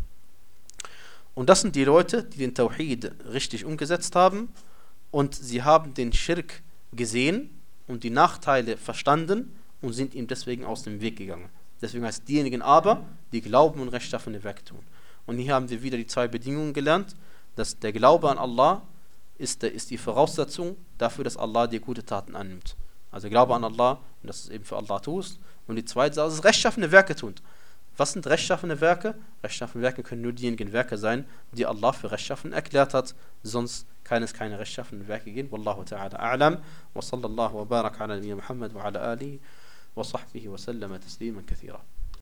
S2: Und das sind die Leute, die den Tawhid richtig umgesetzt haben, und sie haben den Schirk gesehen und die Nachteile verstanden und sind ihm deswegen aus dem Weg gegangen. Deswegen heißt diejenigen aber, die glauben und rechtschaffene Werke tun. Und hier haben wir wieder die zwei Bedingungen gelernt, dass der Glaube an Allah ist, der, ist die Voraussetzung dafür, dass Allah dir gute Taten annimmt. Also Glaube an Allah, und dass du es eben für Allah tust. Und die zweite Sache ist rechtschaffene Werke tun. Was sind rechtschaffene Werke? Rechtschaffene Werke können nur diejenigen Werke sein, die Allah für rechtschaffen erklärt hat. Sonst kann es keine rechtschaffenen Werke geben. Wallahu ta'ala a'lam. Wa sallallahu wa barak ala nabiyyina Muhammad wa ala alihi wa sahbihi wa sallama tasliman kathira.